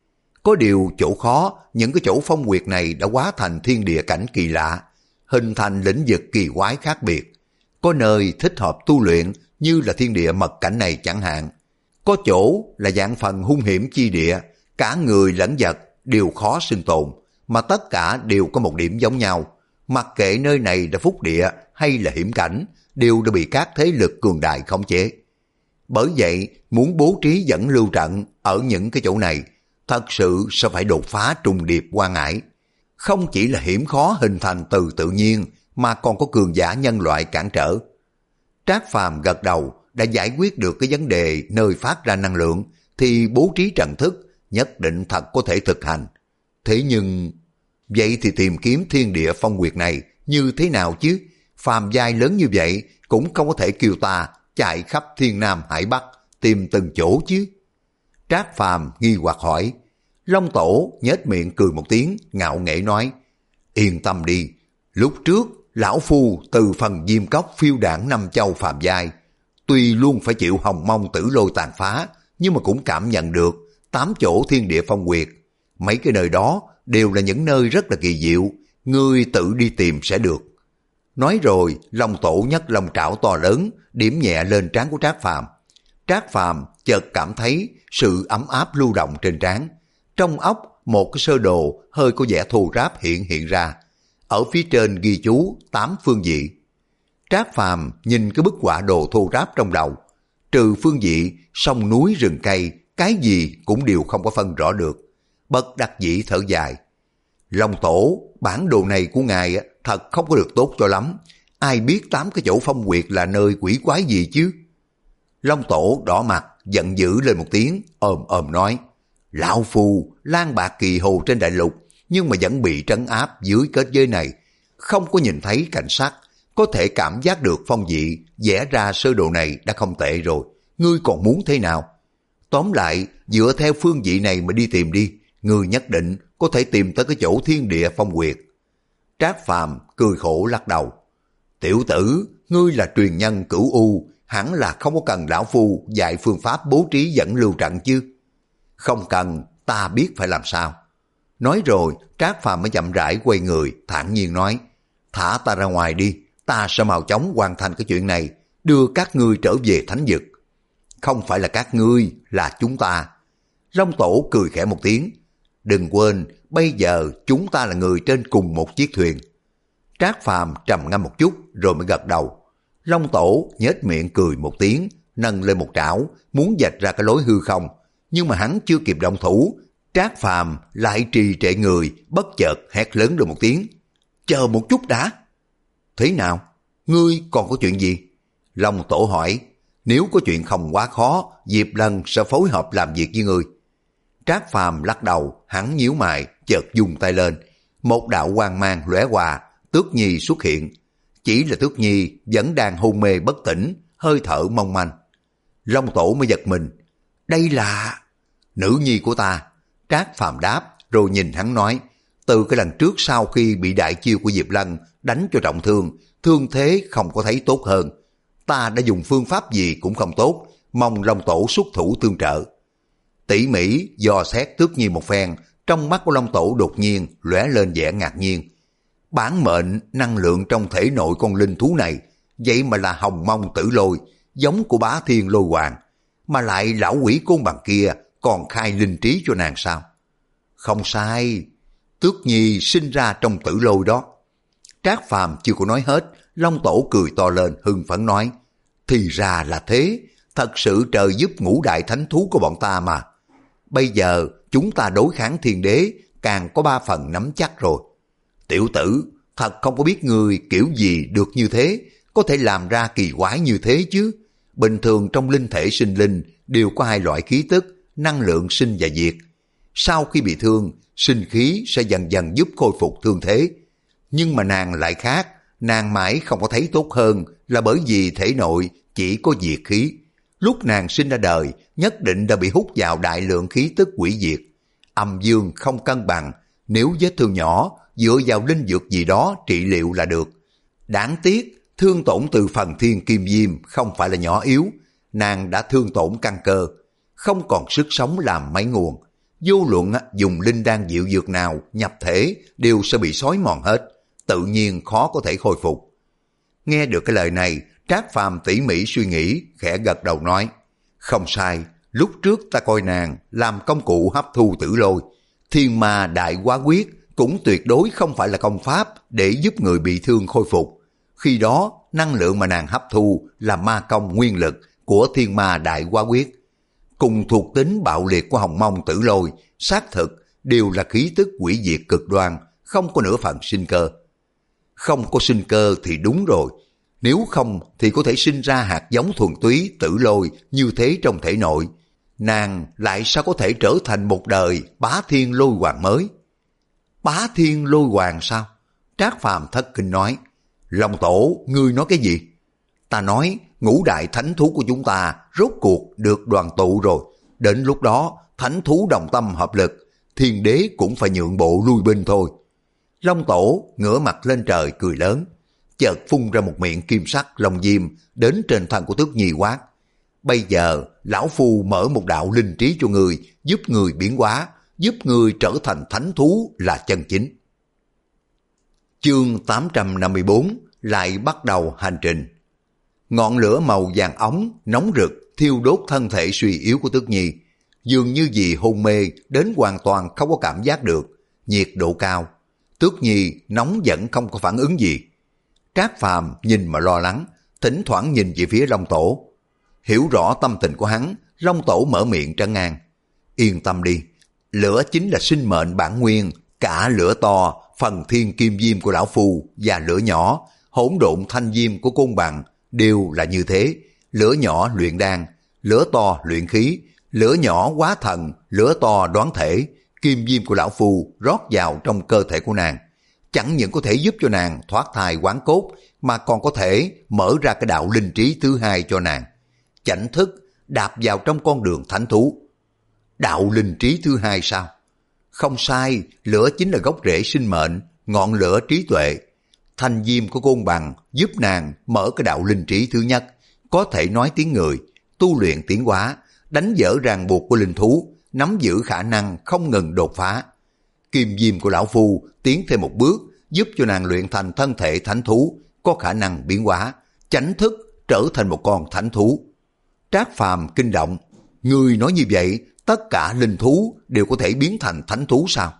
Speaker 1: Có điều chỗ khó, những cái chỗ phong quyệt này đã hóa thành thiên địa cảnh kỳ lạ, hình thành lĩnh vực kỳ quái khác biệt. Có nơi thích hợp tu luyện như là thiên địa mật cảnh này chẳng hạn. Có chỗ là dạng phần hung hiểm chi địa, cả người lẫn vật đều khó sinh tồn, mà tất cả đều có một điểm giống nhau. Mặc kệ nơi này là phúc địa hay là hiểm cảnh, đều đã bị các thế lực cường đại khống chế. Bởi vậy, muốn bố trí dẫn lưu trận ở những cái chỗ này, thật sự sẽ phải đột phá trùng điệp quan ải. Không chỉ là hiểm khó hình thành từ tự nhiên, mà còn có cường giả nhân loại cản trở. Trác Phàm gật đầu, đã giải quyết được cái vấn đề nơi phát ra năng lượng, thì bố trí trận thức nhất định thật có thể thực hành. Thế nhưng, vậy thì tìm kiếm thiên địa phong nguyệt này như thế nào chứ? Phàm giai lớn như vậy cũng không có thể kêu ta chạy khắp thiên nam hải bắc tìm từng chỗ chứ. Trác Phàm nghi hoặc hỏi. Long Tổ nhếch miệng cười một tiếng, ngạo nghễ nói, yên tâm đi, lúc trước lão phu từ phần diêm cốc phiêu đảng năm châu phàm giai, tuy luôn phải chịu hồng mông tử lôi tàn phá, nhưng mà cũng cảm nhận được tám chỗ thiên địa phong nguyệt. Mấy cái nơi đó đều là những nơi rất là kỳ diệu, ngươi tự đi tìm sẽ được. Nói rồi, Long Tổ nhấc long trảo to lớn, điểm nhẹ lên trán của Trác Phàm. Trác Phàm chợt cảm thấy sự ấm áp lưu động trên trán. Trong óc, một cái sơ đồ hơi có vẻ thô ráp hiện hiện ra. Ở phía trên ghi chú tám phương vị. Trác Phàm nhìn cái bức họa đồ thô ráp trong đầu. Trừ phương vị, sông núi rừng cây, cái gì cũng đều không có phân rõ được. Bất đắc dĩ thở dài. Long Tổ, bản đồ này của ngài thật không có được tốt cho lắm. Ai biết tám cái chỗ phong nguyệt là nơi quỷ quái gì chứ? Long Tổ đỏ mặt, giận dữ lên một tiếng, ồm ồm nói, lão phu lang bạc kỳ hồ trên đại lục, nhưng mà vẫn bị trấn áp dưới kết giới này. Không có nhìn thấy cảnh sát, có thể cảm giác được phong vị, vẽ ra sơ đồ này đã không tệ rồi. Ngươi còn muốn thế nào? Tóm lại, dựa theo phương vị này mà đi tìm đi, ngươi nhất định có thể tìm tới cái chỗ thiên địa phong nguyệt. Trác Phàm cười khổ lắc đầu. Tiểu tử, ngươi là truyền nhân cửu u, hẳn là không có cần lão phu dạy phương pháp bố trí dẫn lưu trận chứ. Không cần, ta biết phải làm sao. Nói rồi, Trác Phàm mới chậm rãi quay người, thản nhiên nói, thả ta ra ngoài đi, ta sẽ mau chóng hoàn thành cái chuyện này, đưa các ngươi trở về thánh vực. Không phải là các ngươi, là chúng ta. Long Tổ cười khẽ một tiếng. Đừng quên, bây giờ chúng ta là người trên cùng một chiếc thuyền. Trác Phàm trầm ngâm một chút rồi mới gật đầu. Long Tổ nhếch miệng cười một tiếng, nâng lên một trảo, muốn vạch ra cái lối hư không. Nhưng mà hắn chưa kịp động thủ, Trác Phàm lại trì trệ người, bất chợt hét lớn rồi một tiếng. Chờ một chút đã. Thế nào? Ngươi còn có chuyện gì? Long Tổ hỏi. Nếu có chuyện không quá khó, Diệp Lân sẽ phối hợp làm việc với ngươi. Trác Phàm lắc đầu, hắn nhíu mày, chợt dùng tay lên. Một đạo quang mang lóe qua, Tước Nhi xuất hiện. Chỉ là Tước Nhi vẫn đang hôn mê bất tỉnh, hơi thở mong manh. Long Tổ mới giật mình. Đây là... nữ nhi của ta. Trác Phàm đáp, rồi nhìn hắn nói. Từ cái lần trước sau khi bị đại chiêu của Diệp Lân đánh cho trọng thương, thương thế không có thấy tốt hơn. Ta đã dùng phương pháp gì cũng không tốt, mong Long Tổ xuất thủ tương trợ. Tỉ mỉ dò xét Tước Nhi một phen, trong mắt của Long Tổ đột nhiên lóe lên vẻ ngạc nhiên. Bản mệnh năng lượng trong thể nội con linh thú này, vậy mà là hồng mông tử lôi, giống của bá thiên lôi hoàng, mà lại lão quỷ côn bằng kia còn khai linh trí cho nàng sao? Không sai, Tước Nhi sinh ra trong tử lôi đó. Trác Phàm chưa có nói hết, Long Tổ cười to lên hưng phấn nói, thì ra là thế, thật sự trời giúp ngũ đại thánh thú của bọn ta mà. Bây giờ chúng ta đối kháng thiên đế càng có ba phần nắm chắc rồi. Tiểu tử, thật không có biết người kiểu gì được như thế, có thể làm ra kỳ quái như thế chứ. Bình thường trong linh thể sinh linh đều có hai loại khí tức, năng lượng sinh và diệt. Sau khi bị thương, sinh khí sẽ dần dần giúp khôi phục thương thế. Nhưng mà nàng lại khác, nàng mãi không có thấy tốt hơn là bởi vì thể nội chỉ có diệt khí. Lúc nàng sinh ra đời, nhất định đã bị hút vào đại lượng khí tức quỷ diệt. Âm dương không cân bằng, nếu vết thương nhỏ, dựa vào linh dược gì đó trị liệu là được. Đáng tiếc, thương tổn từ phần thiên kim diêm không phải là nhỏ yếu. Nàng đã thương tổn căn cơ, không còn sức sống làm mấy nguồn. Vô luận dùng linh đan diệu dược nào nhập thể đều sẽ bị xói mòn hết, tự nhiên khó có thể khôi phục. Nghe được cái lời này, Trác Phàm tỉ mỉ suy nghĩ, khẽ gật đầu nói, không sai, lúc trước ta coi nàng làm công cụ hấp thu tử lôi, Thiên ma đại quá quyết cũng tuyệt đối không phải là công pháp để giúp người bị thương khôi phục. Khi đó, năng lượng mà nàng hấp thu là ma công nguyên lực của thiên ma đại quá quyết. Cùng thuộc tính bạo liệt của hồng mông tử lôi, xác thực đều là khí tức quỷ diệt cực đoan, không có nửa phần sinh cơ. Không có sinh cơ thì đúng rồi, nếu không thì có thể sinh ra hạt giống thuần túy tử lôi như thế trong thể nội. Nàng lại sao có thể trở thành một đời bá thiên lôi hoàng mới? Bá thiên lôi hoàng sao? Trác Phàm thất kinh nói. Long tổ, ngươi nói cái gì? Ta nói ngũ đại thánh thú của chúng ta rốt cuộc được đoàn tụ rồi. Đến lúc đó thánh thú đồng tâm hợp lực, thiên đế cũng phải nhượng bộ lui binh thôi. Long tổ ngửa mặt lên trời cười lớn, chợt phun ra một miệng kim sắc long diêm đến trên thân của Tước Nhi quát. Bây giờ lão phu mở một đạo linh trí cho người, giúp người biến hóa, giúp người trở thành thánh thú là chân chính. Chương tám trăm năm mươi bốn lại bắt đầu hành trình. Ngọn lửa màu vàng óng nóng rực thiêu đốt thân thể suy yếu của Tước Nhi, dường như vì hôn mê đến hoàn toàn không có cảm giác được, nhiệt độ cao. Tước Nhi nóng vẫn không có phản ứng gì. Trác Phàm nhìn mà lo lắng, thỉnh thoảng nhìn về phía Long Tổ. Hiểu rõ tâm tình của hắn, Long Tổ mở miệng trấn an. Yên tâm đi, lửa chính là sinh mệnh bản nguyên, cả lửa to, phần thiên kim diêm của lão phu và lửa nhỏ, hỗn độn thanh diêm của côn bằng đều là như thế. Lửa nhỏ luyện đan, lửa to luyện khí, lửa nhỏ hóa thần, lửa to đoán thể. Kim diêm của lão phu rót vào trong cơ thể của nàng, chẳng những có thể giúp cho nàng thoát thai hoán cốt, mà còn có thể mở ra cái đạo linh trí thứ hai cho nàng. Chảnh thức đạp vào trong con đường thánh thú. Đạo linh trí thứ hai sao? Không sai, lửa chính là gốc rễ sinh mệnh, ngọn lửa trí tuệ. Thanh diêm của côn bằng giúp nàng mở cái đạo linh trí thứ nhất, có thể nói tiếng người, tu luyện tiến hóa, đánh vỡ ràng buộc của linh thú, nắm giữ khả năng không ngừng đột phá. Kim diêm của lão phu tiến thêm một bước, giúp cho nàng luyện thành thân thể thánh thú, có khả năng biến hóa, chánh thức trở thành một con thánh thú. Trác Phàm kinh động, ngươi nói như vậy, tất cả linh thú đều có thể biến thành thánh thú sao?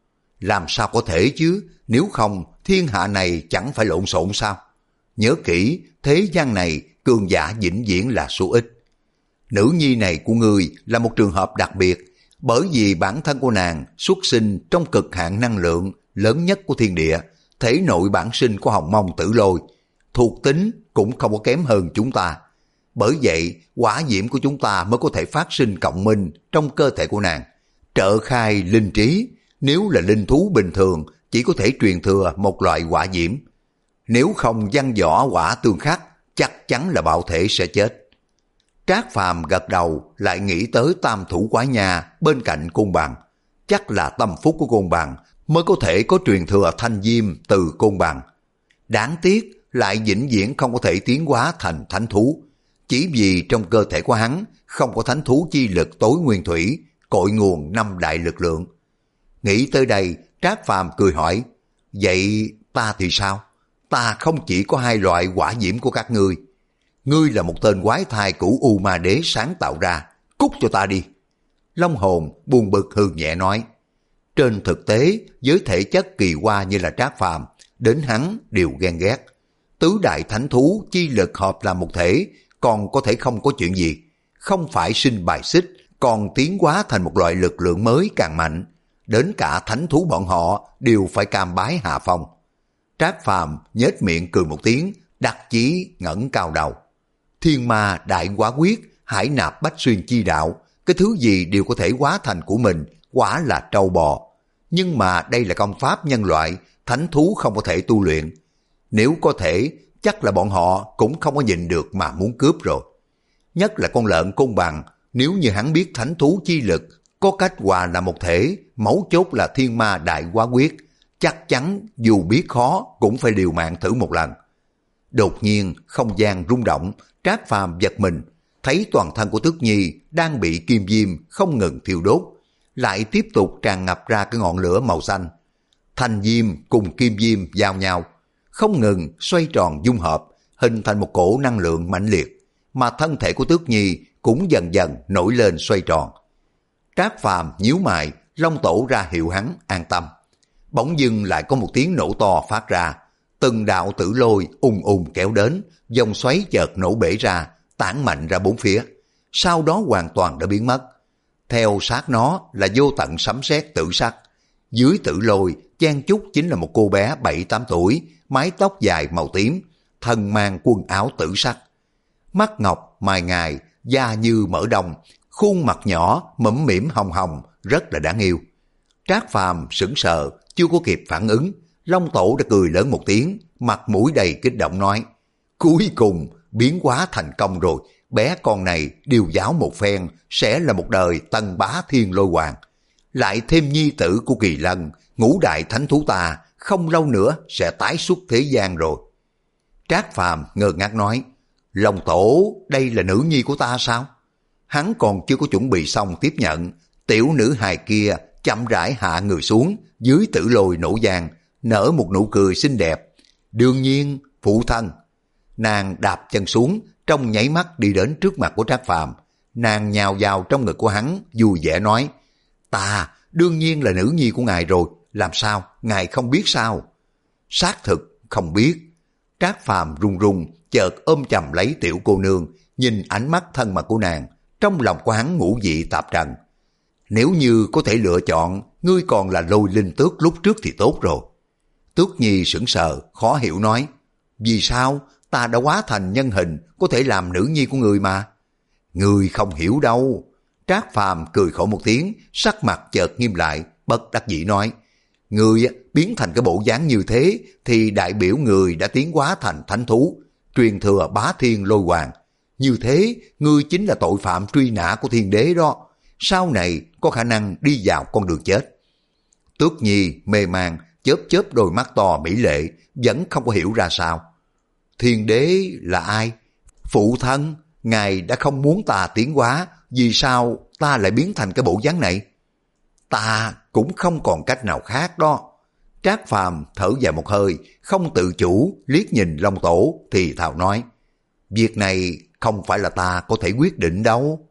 Speaker 1: Làm sao có thể chứ, nếu không thiên hạ này chẳng phải lộn xộn sao? Nhớ kỹ, thế gian này cường giả vĩnh viễn là số ít. Nữ nhi này của ngươi là một trường hợp đặc biệt, bởi vì bản thân của nàng xuất sinh trong cực hạn năng lượng lớn nhất của thiên địa, thể nội bản sinh của hồng mông tử lôi, thuộc tính cũng không có kém hơn chúng ta. Bởi vậy, hỏa diễm của chúng ta mới có thể phát sinh cộng minh trong cơ thể của nàng, trợ khai linh trí. Nếu là linh thú bình thường, chỉ có thể truyền thừa một loại hỏa diễm. Nếu không văn võ hỏa tương khắc, chắc chắn là bạo thể sẽ chết. Trác Phàm gật đầu, lại nghĩ tới tam thủ quái nhà bên cạnh côn bằng. Chắc là tâm phúc của côn bằng mới có thể có truyền thừa thanh diêm từ côn bằng. Đáng tiếc lại vĩnh viễn không có thể tiến hóa thành thánh thú, chỉ vì trong cơ thể của hắn không có thánh thú chi lực tối nguyên thủy, cội nguồn năm đại lực lượng. Nghĩ tới đây, Trác Phàm cười hỏi, vậy ta thì sao? Ta không chỉ có hai loại hỏa diễm của các ngươi. Ngươi là một tên quái thai cửu U Ma Đế sáng tạo ra, cút cho ta đi. Long hồn buồn bực hừ nhẹ nói. Trên thực tế, với thể chất kỳ hoa như là Trác Phàm, đến hắn đều ghen ghét. Tứ đại thánh thú chi lực hợp làm một thể, còn có thể không có chuyện gì. Không phải sinh bài xích, còn tiến hóa thành một loại lực lượng mới càng mạnh. Đến cả thánh thú bọn họ đều phải cam bái hạ phong. Trác Phàm nhếch miệng cười một tiếng, đặc chí ngẩng cao đầu. Thiên ma đại hóa quyết, hải nạp bách xuyên chi đạo, cái thứ gì đều có thể hóa thành của mình, quả là trâu bò. Nhưng mà đây là công pháp nhân loại, thánh thú không có thể tu luyện. Nếu có thể, chắc là bọn họ cũng không có nhịn được mà muốn cướp rồi. Nhất là con lợn côn bằng, nếu như hắn biết thánh thú chi lực, có cách hòa là một thể, mấu chốt là thiên ma đại hóa quyết, chắc chắn dù biết khó cũng phải liều mạng thử một lần. Đột nhiên không gian rung động, Trác Phàm giật mình, thấy toàn thân của Tước Nhi đang bị kim diêm không ngừng thiêu đốt, lại tiếp tục tràn ngập ra cái ngọn lửa màu xanh. Thanh diêm cùng kim diêm giao nhau, không ngừng xoay tròn dung hợp, hình thành một cổ năng lượng mãnh liệt, mà thân thể của Tước Nhi cũng dần dần nổi lên xoay tròn. Trác Phàm nhíu mày, Long Tổ ra hiệu hắn an tâm. Bỗng dưng lại có một tiếng nổ to phát ra, từng đạo tử lôi ùng ùng kéo đến, dòng xoáy chợt nổ bể ra, tản mạnh ra bốn phía, sau đó hoàn toàn đã biến mất. Theo sát nó là vô tận sấm sét tử sắc. Dưới tử lôi chen chúc chính là một cô bé bảy tám tuổi, mái tóc dài màu tím, thân mang quần áo tử sắc. Mắt ngọc mài ngài, da như mỡ đồng, khuôn mặt nhỏ mẫm mỉm hồng hồng, rất là đáng yêu. Trác Phàm sững sờ, chưa có kịp phản ứng, Long Tổ đã cười lớn một tiếng, mặt mũi đầy kích động nói: cuối cùng biến hóa thành công rồi, bé con này điều giáo một phen sẽ là một đời tân bá thiên lôi hoàng. Lại thêm nhi tử của Kỳ Lân, ngũ đại thánh thú ta, không lâu nữa sẽ tái xuất thế gian rồi. Trác Phàm ngơ ngác nói: Long Tổ, đây là nữ nhi của ta sao? Hắn còn chưa có chuẩn bị xong tiếp nhận, tiểu nữ hài kia chậm rãi hạ người xuống, dưới tử lôi nổ vang, nở một nụ cười xinh đẹp. Đương nhiên, phụ thân. Nàng đạp chân xuống, trong nháy mắt đi đến trước mặt của Trác Phàm. Nàng nhào vào trong ngực của hắn, vui vẻ nói: ta đương nhiên là nữ nhi của ngài rồi, làm sao, ngài không biết sao? Xác thực không biết. Trác Phàm run run, chợt ôm chầm lấy tiểu cô nương, nhìn ánh mắt thân mật của nàng, trong lòng của hắn ngũ vị tạp trần. Nếu như có thể lựa chọn, ngươi còn là Lôi Linh Tước lúc trước thì tốt rồi. Tước Nhi sững sờ, khó hiểu nói: vì sao? Ta đã hóa thành nhân hình, có thể làm nữ nhi của người mà. Ngươi không hiểu đâu. Trác Phàm cười khổ một tiếng, sắc mặt chợt nghiêm lại, bất đắc dĩ nói: ngươi biến thành cái bộ dáng như thế thì đại biểu người đã tiến hóa thành thánh thú, truyền thừa bá thiên lôi hoàng. Như thế, ngươi chính là tội phạm truy nã của thiên đế đó. Sau này có khả năng đi vào con đường chết. Tước Nhi mê man, chớp chớp đôi mắt to mỹ lệ, vẫn không có hiểu ra sao. Thiên đế là ai? Phụ thân, ngài đã không muốn ta tiến hóa, vì sao ta lại biến thành cái bộ dáng này? Ta cũng không còn cách nào khác đó. Trác Phàm thở dài một hơi, không tự chủ liếc nhìn Long Tổ thì thào nói: việc này không phải là ta có thể quyết định đâu.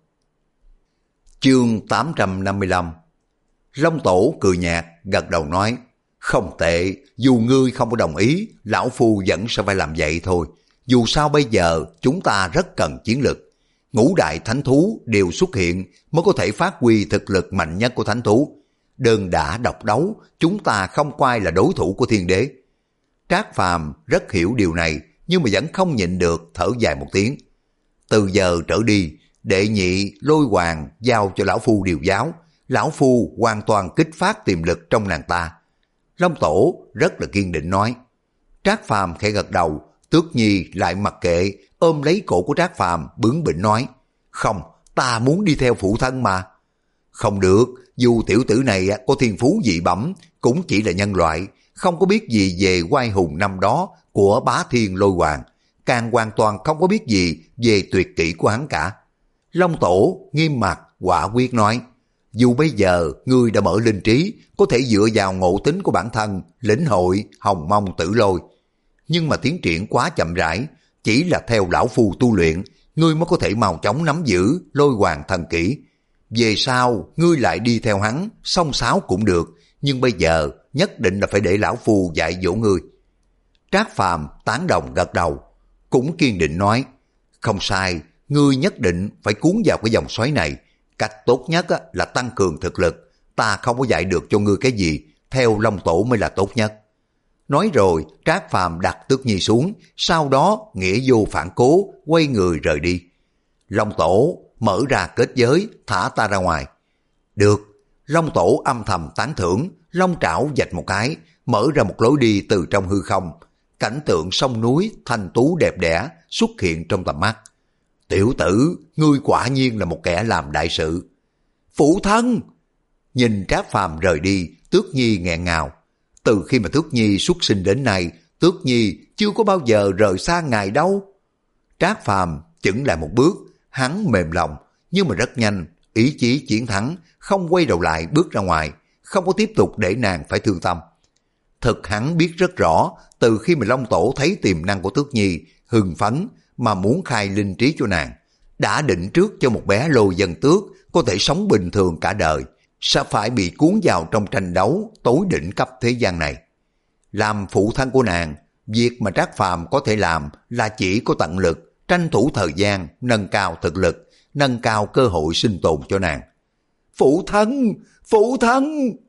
Speaker 1: Chương tám trăm năm mươi lăm. Long Tổ cười nhạt, gật đầu nói: không tệ, dù ngươi không có đồng ý, lão phu vẫn sẽ phải làm vậy thôi. Dù sao bây giờ chúng ta rất cần chiến lực. Ngũ đại thánh thú đều xuất hiện mới có thể phát huy thực lực mạnh nhất của thánh thú. Đơn đả độc đấu, chúng ta không có ai là đối thủ của thiên đế. Trác Phàm rất hiểu điều này, nhưng mà vẫn không nhịn được thở dài một tiếng. Từ giờ trở đi, đệ nhị lôi hoàng giao cho lão phu điều giáo. Lão phu hoàn toàn kích phát tiềm lực trong nàng ta. Long Tổ rất là kiên định nói. Trác Phàm khẽ gật đầu. Tước Nhi lại mặc kệ, ôm lấy cổ của Trác Phàm bướng bỉnh nói: không, ta muốn đi theo phụ thân mà. Không được, dù tiểu tử này có thiên phú dị bẩm, cũng chỉ là nhân loại, không có biết gì về oai hùng năm đó của bá thiên lôi hoàng, càng hoàn toàn không có biết gì về tuyệt kỹ của hắn cả. Long Tổ nghiêm mặt quả quyết nói: dù bây giờ ngươi đã mở linh trí, có thể dựa vào ngộ tính của bản thân lĩnh hội hồng mông tử lôi, nhưng mà tiến triển quá chậm rãi, chỉ là theo lão phu tu luyện, ngươi mới có thể mau chóng nắm giữ lôi hoàng thần kỹ. Về sau ngươi lại đi theo hắn song sáo cũng được, nhưng bây giờ nhất định là phải để lão phu dạy dỗ ngươi. Trác Phàm tán đồng gật đầu, cũng kiên định nói: không sai, ngươi nhất định phải cuốn vào cái dòng xoáy này. Cách tốt nhất là tăng cường thực lực, ta không có dạy được cho ngươi cái gì, theo Long Tổ mới là tốt nhất. Nói rồi Trác Phàm đặt Tước Nhi xuống, sau đó nghĩa vô phản cố quay người rời đi. Long Tổ mở ra kết giới, thả ta ra ngoài. Được. Long Tổ âm thầm tán thưởng, long trảo vạch một cái, mở ra một lối đi từ trong hư không. Cảnh tượng sông núi thanh tú đẹp đẽ xuất hiện trong tầm mắt. Tiểu tử, ngươi quả nhiên là một kẻ làm đại sự. Phụ thân! Nhìn Trác Phàm rời đi, Tước Nhi nghẹn ngào. Từ khi mà Tước Nhi xuất sinh đến nay, Tước Nhi chưa có bao giờ rời xa ngài đâu. Trác Phàm chững lại một bước, hắn mềm lòng, nhưng mà rất nhanh, ý chí chiến thắng, không quay đầu lại bước ra ngoài, không có tiếp tục để nàng phải thương tâm. Thực hắn biết rất rõ, từ khi mà Long Tổ thấy tiềm năng của Tước Nhi, hưng phấn mà muốn khai linh trí cho nàng, đã định trước cho một bé lôi dân tước có thể sống bình thường cả đời, sẽ phải bị cuốn vào trong tranh đấu tối đỉnh cấp thế gian này. Làm phụ thân của nàng, việc mà Trác Phàm có thể làm là chỉ có tận lực, tranh thủ thời gian, nâng cao thực lực, nâng cao cơ hội sinh tồn cho nàng. Phụ thân! Phụ thân!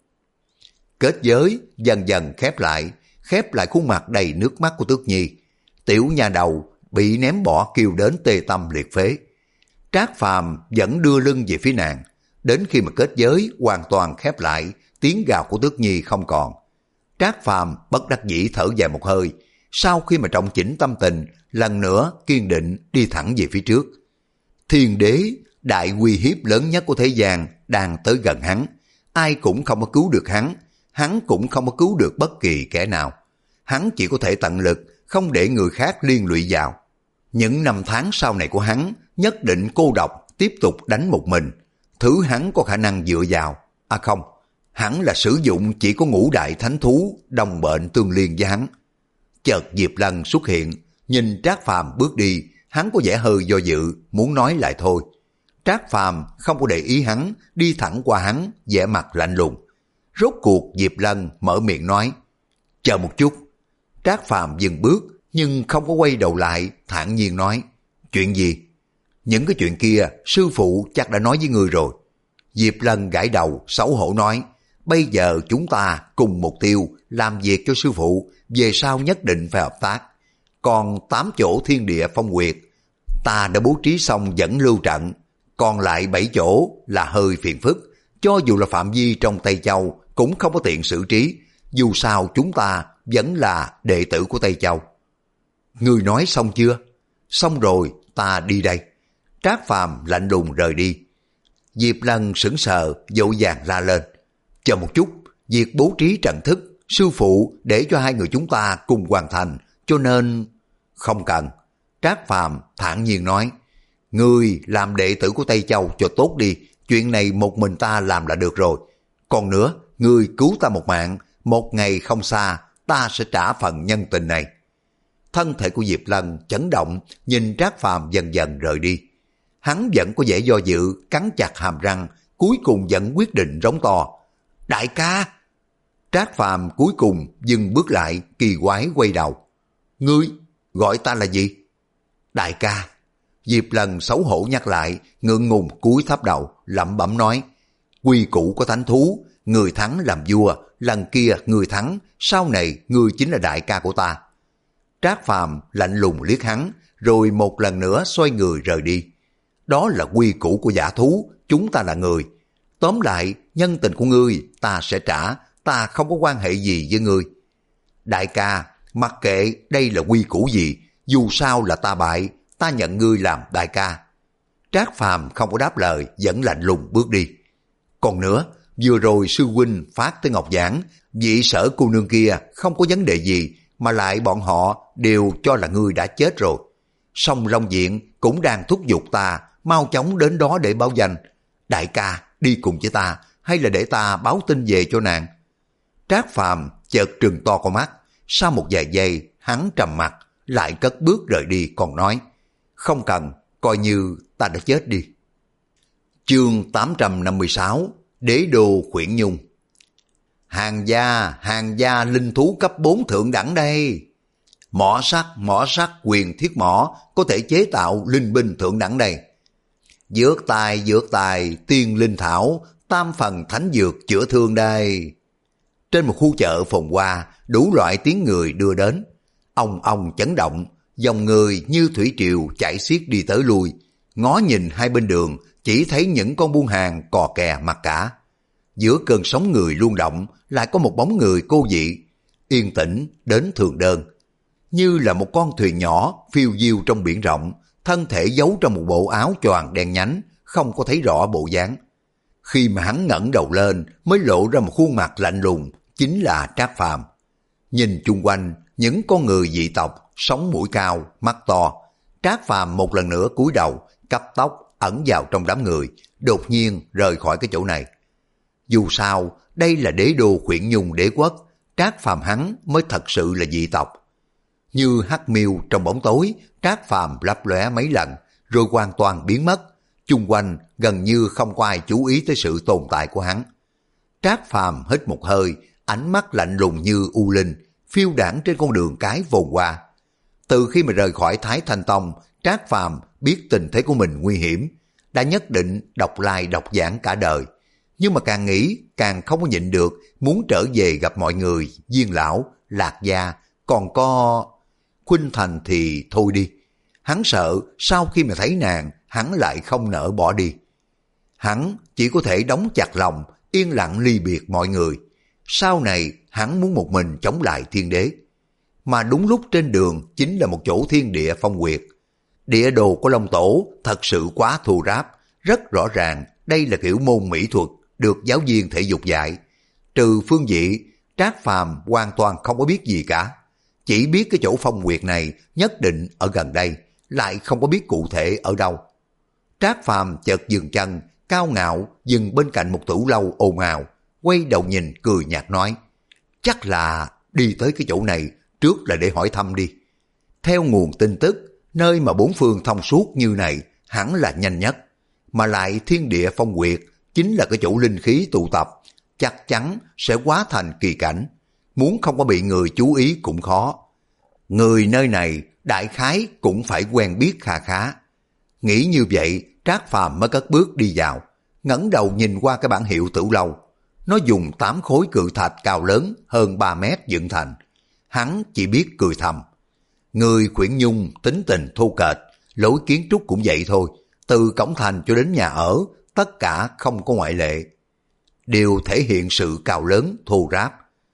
Speaker 1: Kết giới dần dần khép lại, khép lại khuôn mặt đầy nước mắt của Tước Nhi. Tiểu nha đầu bị ném bỏ kêu đến tê tâm liệt phế. Trác Phàm vẫn đưa lưng về phía nàng, đến khi mà kết giới hoàn toàn khép lại, tiếng gào của Tước Nhi không còn. Trác Phàm bất đắc dĩ thở dài một hơi, sau khi mà trọng chỉnh tâm tình, lần nữa kiên định đi thẳng về phía trước. Thiên đế, đại uy hiếp lớn nhất của thế gian, đang tới gần hắn. Ai cũng không có cứu được hắn, hắn cũng không có cứu được bất kỳ kẻ nào. Hắn chỉ có thể tận lực, không để người khác liên lụy vào. Những năm tháng sau này của hắn nhất định cô độc tiếp tục đánh một mình. Thứ hắn có khả năng dựa vào, à không, hắn là sử dụng chỉ có ngũ đại thánh thú đồng bệnh tương liên với hắn. Chợt Diệp Lân xuất hiện, nhìn Trác Phàm bước đi, hắn có vẻ hơi do dự, muốn nói lại thôi. Trác Phàm không có để ý hắn, đi thẳng qua hắn, vẻ mặt lạnh lùng. Rốt cuộc Diệp Lân mở miệng nói, chờ một chút. Trác Phàm dừng bước, nhưng không có quay đầu lại, thản nhiên nói, chuyện gì? Những cái chuyện kia, sư phụ chắc đã nói với ngươi rồi. Diệp Lân gãi đầu, xấu hổ nói, bây giờ chúng ta cùng mục tiêu, làm việc cho sư phụ, về sau nhất định phải hợp tác. Còn tám chỗ thiên địa phong huyệt, ta đã bố trí xong dẫn lưu trận, còn lại bảy chỗ là hơi phiền phức, cho dù là phạm vi trong Tây Châu cũng không có tiện xử trí, dù sao chúng ta vẫn là đệ tử của Tây Châu. Ngươi nói xong chưa? Xong rồi, ta đi đây. Trác Phàm lạnh lùng rời đi. Diệp Lân sững sờ, vội vàng la lên, chờ một chút, việc bố trí trận thức, sư phụ để cho hai người chúng ta cùng hoàn thành, cho nên... Không cần. Trác Phàm thản nhiên nói, ngươi làm đệ tử của Tây Châu cho tốt đi, chuyện này một mình ta làm là được rồi. Còn nữa, ngươi cứu ta một mạng, một ngày không xa, ta sẽ trả phần nhân tình này. Thân thể của Diệp Lân chấn động, nhìn Trác Phàm dần dần rời đi. Hắn vẫn có vẻ do dự, cắn chặt hàm răng, cuối cùng vẫn quyết định rống to, đại ca! Trác Phàm cuối cùng dừng bước lại, kỳ quái quay đầu. Ngươi, gọi ta là gì? Đại ca. Diệp Lân xấu hổ nhắc lại, ngượng ngùng cúi thấp đầu, lẩm bẩm nói, quy củ của thánh thú, người thắng làm vua, lần kia người thắng, sau này ngươi chính là đại ca của ta. Trác Phàm lạnh lùng liếc hắn, rồi một lần nữa xoay người rời đi. Đó là quy củ của dã thú, chúng ta là người. Tóm lại, nhân tình của ngươi ta sẽ trả, ta không có quan hệ gì với ngươi. Đại ca, mặc kệ đây là quy củ gì, dù sao là ta bại, ta nhận ngươi làm đại ca. Trác Phàm không có đáp lời, vẫn lạnh lùng bước đi. Còn nữa, vừa rồi sư huynh phát tới Ngọc Giảng, vị Sở cô nương kia không có vấn đề gì, mà lại bọn họ đều cho là ngươi đã chết rồi. Song Long Diện cũng đang thúc giục ta mau chóng đến đó để báo danh. Đại ca, đi cùng với ta, hay là để ta báo tin về cho nàng? Trác Phàm chợt trừng to con mắt, sau một vài giây hắn trầm mặt, lại cất bước rời đi, còn nói, không cần, coi như ta đã chết đi. Chương tám trăm năm mươi sáu, Đế đô Khuyển Nhung. Hàng gia, hàng gia linh thú cấp bốn thượng đẳng đây. Mỏ sắt, mỏ sắt quyền thiết mỏ có thể chế tạo linh binh thượng đẳng đây. Dược tài, dược tài, tiên linh thảo, tam phần thánh dược chữa thương đây. Trên một khu chợ phồn hoa, đủ loại tiếng người đưa đến. Ông ông chấn động, dòng người như thủy triều chảy xiết đi tới lui. Ngó nhìn hai bên đường, chỉ thấy những con buôn hàng cò kè mặc cả. Giữa cơn sóng người luông động, lại có một bóng người cô dị, yên tĩnh đến thường đơn. Như là một con thuyền nhỏ phiêu diêu trong biển rộng, thân thể giấu trong một bộ áo choàng đen nhánh, không có thấy rõ bộ dáng. Khi mà hắn ngẩng đầu lên mới lộ ra một khuôn mặt lạnh lùng, chính là Trác Phàm. Nhìn chung quanh, những con người dị tộc, sống mũi cao, mắt to. Trác Phàm một lần nữa cúi đầu, cấp tốc ẩn vào trong đám người, đột nhiên rời khỏi cái chỗ này. Dù sao, đây là đế đô Khuyển Nhung đế quốc, Trác Phàm hắn mới thật sự là dị tộc. Như hắc miêu trong bóng tối, Trác Phàm lấp lóe mấy lần, rồi hoàn toàn biến mất. Chung quanh gần như không có ai chú ý tới sự tồn tại của hắn. Trác Phàm hít một hơi, ánh mắt lạnh lùng như u linh, phiêu đãng trên con đường cái vồn qua. Từ khi mà rời khỏi Thái Thanh Tông, Trác Phàm biết tình thế của mình nguy hiểm, đã nhất định độc lai độc giảng cả đời. Nhưng mà càng nghĩ càng không có nhịn được, muốn trở về gặp mọi người, Viên lão, Lạc gia, còn có Khuynh Thành thì thôi đi. Hắn sợ sau khi mà thấy nàng, hắn lại không nỡ bỏ đi. Hắn chỉ có thể đóng chặt lòng, yên lặng ly biệt mọi người. Sau này hắn muốn một mình chống lại thiên đế. Mà đúng lúc trên đường chính là một chỗ thiên địa phong quyệt. Địa đồ của Long Tổ thật sự quá thô ráp, rất rõ ràng đây là kiểu môn mỹ thuật được giáo viên thể dục dạy. Trừ Phương Dị, Trác Phàm hoàn toàn không có biết gì cả. Chỉ biết cái chỗ phong quyệt này nhất định ở gần đây, lại không có biết cụ thể ở đâu. Trác Phàm chợt dừng chân, cao ngạo dừng bên cạnh một tửu lâu ồn ào, quay đầu nhìn cười nhạt nói, chắc là đi tới cái chỗ này trước là để hỏi thăm đi. Theo nguồn tin tức, nơi mà bốn phương thông suốt như này hẳn là nhanh nhất, mà lại thiên địa phong quyệt chính là cái chỗ linh khí tụ tập, chắc chắn sẽ hóa thành kỳ cảnh, muốn không có bị người chú ý cũng khó. Người nơi này đại khái cũng phải quen biết kha khá. Nghĩ như vậy, Trác Phàm mới cất bước đi vào, ngẩng đầu nhìn qua cái bảng hiệu tửu lâu. Nó dùng tám khối cự thạch cao lớn hơn ba mét dựng thành. Hắn chỉ biết cười thầm. Người Khuyển Nhung tính tình thô kệch, lối kiến trúc cũng vậy thôi. Từ cổng thành cho đến nhà ở, tất cả không có ngoại lệ. Đều thể hiện sự cao lớn, thô ráp.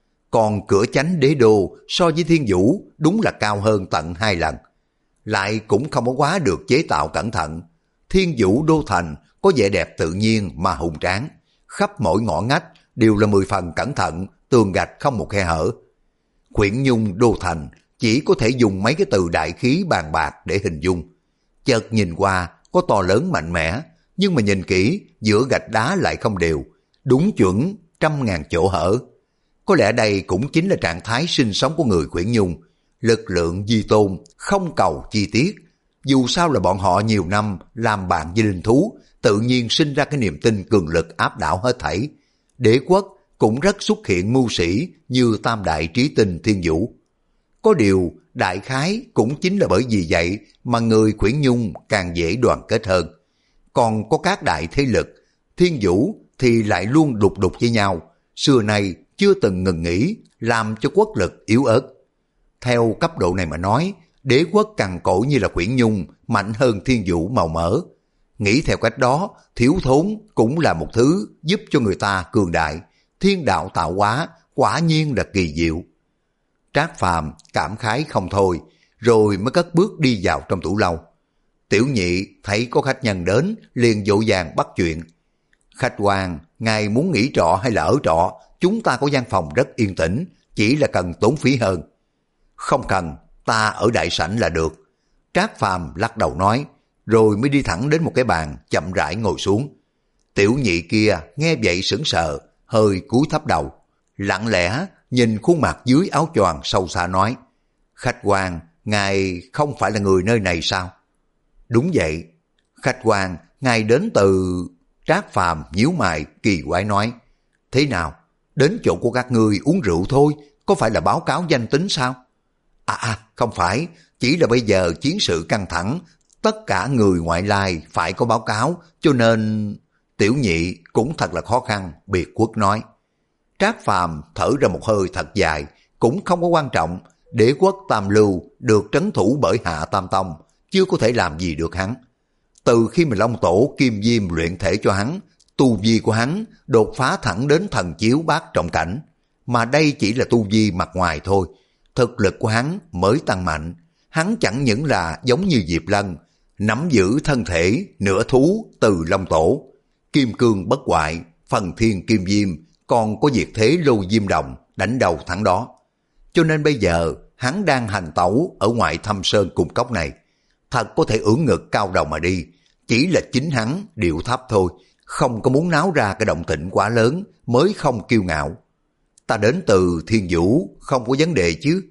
Speaker 1: Còn cửa chánh đế đô so với Thiên Vũ đúng là cao hơn tận hai lần. Lại cũng không có quá được chế tạo cẩn thận. Thiên Vũ đô thành có vẻ đẹp tự nhiên mà hùng tráng. Khắp mỗi ngõ ngách đều là mười phần cẩn thận, tường gạch không một khe hở. Khuyển Nhung đô thành chỉ có thể dùng mấy cái từ đại khí bàn bạc để hình dung. Chợt nhìn qua có to lớn mạnh mẽ, nhưng mà nhìn kỹ giữa gạch đá lại không đều, đúng chuẩn trăm ngàn chỗ hở. Có lẽ đây cũng chính là trạng thái sinh sống của người Khuyển Nhung, lực lượng di tôn, không cầu chi tiết. Dù sao là bọn họ nhiều năm làm bạn với linh thú, tự nhiên sinh ra cái niềm tin cường lực áp đảo hết thảy. Đế quốc cũng rất xuất hiện mưu sĩ như Tam Đại Trí Tinh Thiên Vũ. Có điều, đại khái cũng chính là bởi vì vậy mà người Khuyển Nhung càng dễ đoàn kết hơn. Còn có các đại thế lực, Thiên Vũ thì lại luôn đục đục với nhau, xưa nay chưa từng ngừng nghỉ, làm cho quốc lực yếu ớt. Theo cấp độ này mà nói, đế quốc cằn cỗi như là Khuyển Nhung mạnh hơn Thiên Vũ màu mỡ. Nghĩ theo cách đó, thiếu thốn cũng là một thứ giúp cho người ta cường đại. Thiên đạo tạo hóa quả nhiên là kỳ diệu. Trác Phàm cảm khái không thôi, rồi mới cất bước đi vào trong tủ lâu. Tiểu Nhị thấy có khách nhân đến, liền vội vàng bắt chuyện. Khách quan, ngài muốn nghỉ trọ hay là ở trọ? Chúng ta có gian phòng rất yên tĩnh, chỉ là cần tốn phí hơn. Không cần, ta ở đại sảnh là được. Trác Phàm lắc đầu nói, rồi mới đi thẳng đến một cái bàn, chậm rãi ngồi xuống. Tiểu Nhị kia nghe vậy sững sờ, hơi cúi thấp đầu, lặng lẽ nhìn khuôn mặt dưới áo choàng sâu xa nói, khách quan, ngài không phải là người nơi này sao? Đúng vậy. Khách quan, ngài đến từ... Trác Phàm nhíu mày kỳ quái nói, thế nào? Đến chỗ của các ngươi uống rượu thôi, có phải là báo cáo danh tính sao? À à, không phải, chỉ là bây giờ chiến sự căng thẳng, tất cả người ngoại lai phải có báo cáo, cho nên... Tiểu Nhị cũng thật là khó khăn, biệt quốc nói. Trác Phàm thở ra một hơi thật dài, cũng không có quan trọng, đế quốc Tam Lưu được trấn thủ bởi Hạ Tam Tông, chưa có thể làm gì được hắn. Từ khi mà Long Tổ Kim Diêm luyện thể cho hắn, tu vi của hắn đột phá thẳng đến thần chiếu bát trọng cảnh, mà đây chỉ là tu vi mặt ngoài thôi. Thực lực của hắn mới tăng mạnh, hắn chẳng những là giống như Diệp Lân, nắm giữ thân thể nửa thú từ Long Tổ, kim cương bất hoại, phần thiên kim diêm, còn có diệt thế lô diêm đồng đánh đầu thẳng đó. Cho nên bây giờ hắn đang hành tẩu ở ngoài Thâm Sơn Cung Cốc này, thật có thể ưỡn ngực cao đầu mà đi, chỉ là chính hắn điệu thấp thôi, không có muốn náo ra cái động tĩnh quá lớn mới không kiêu ngạo. Ta đến từ Thiên Vũ, không có vấn đề chứ?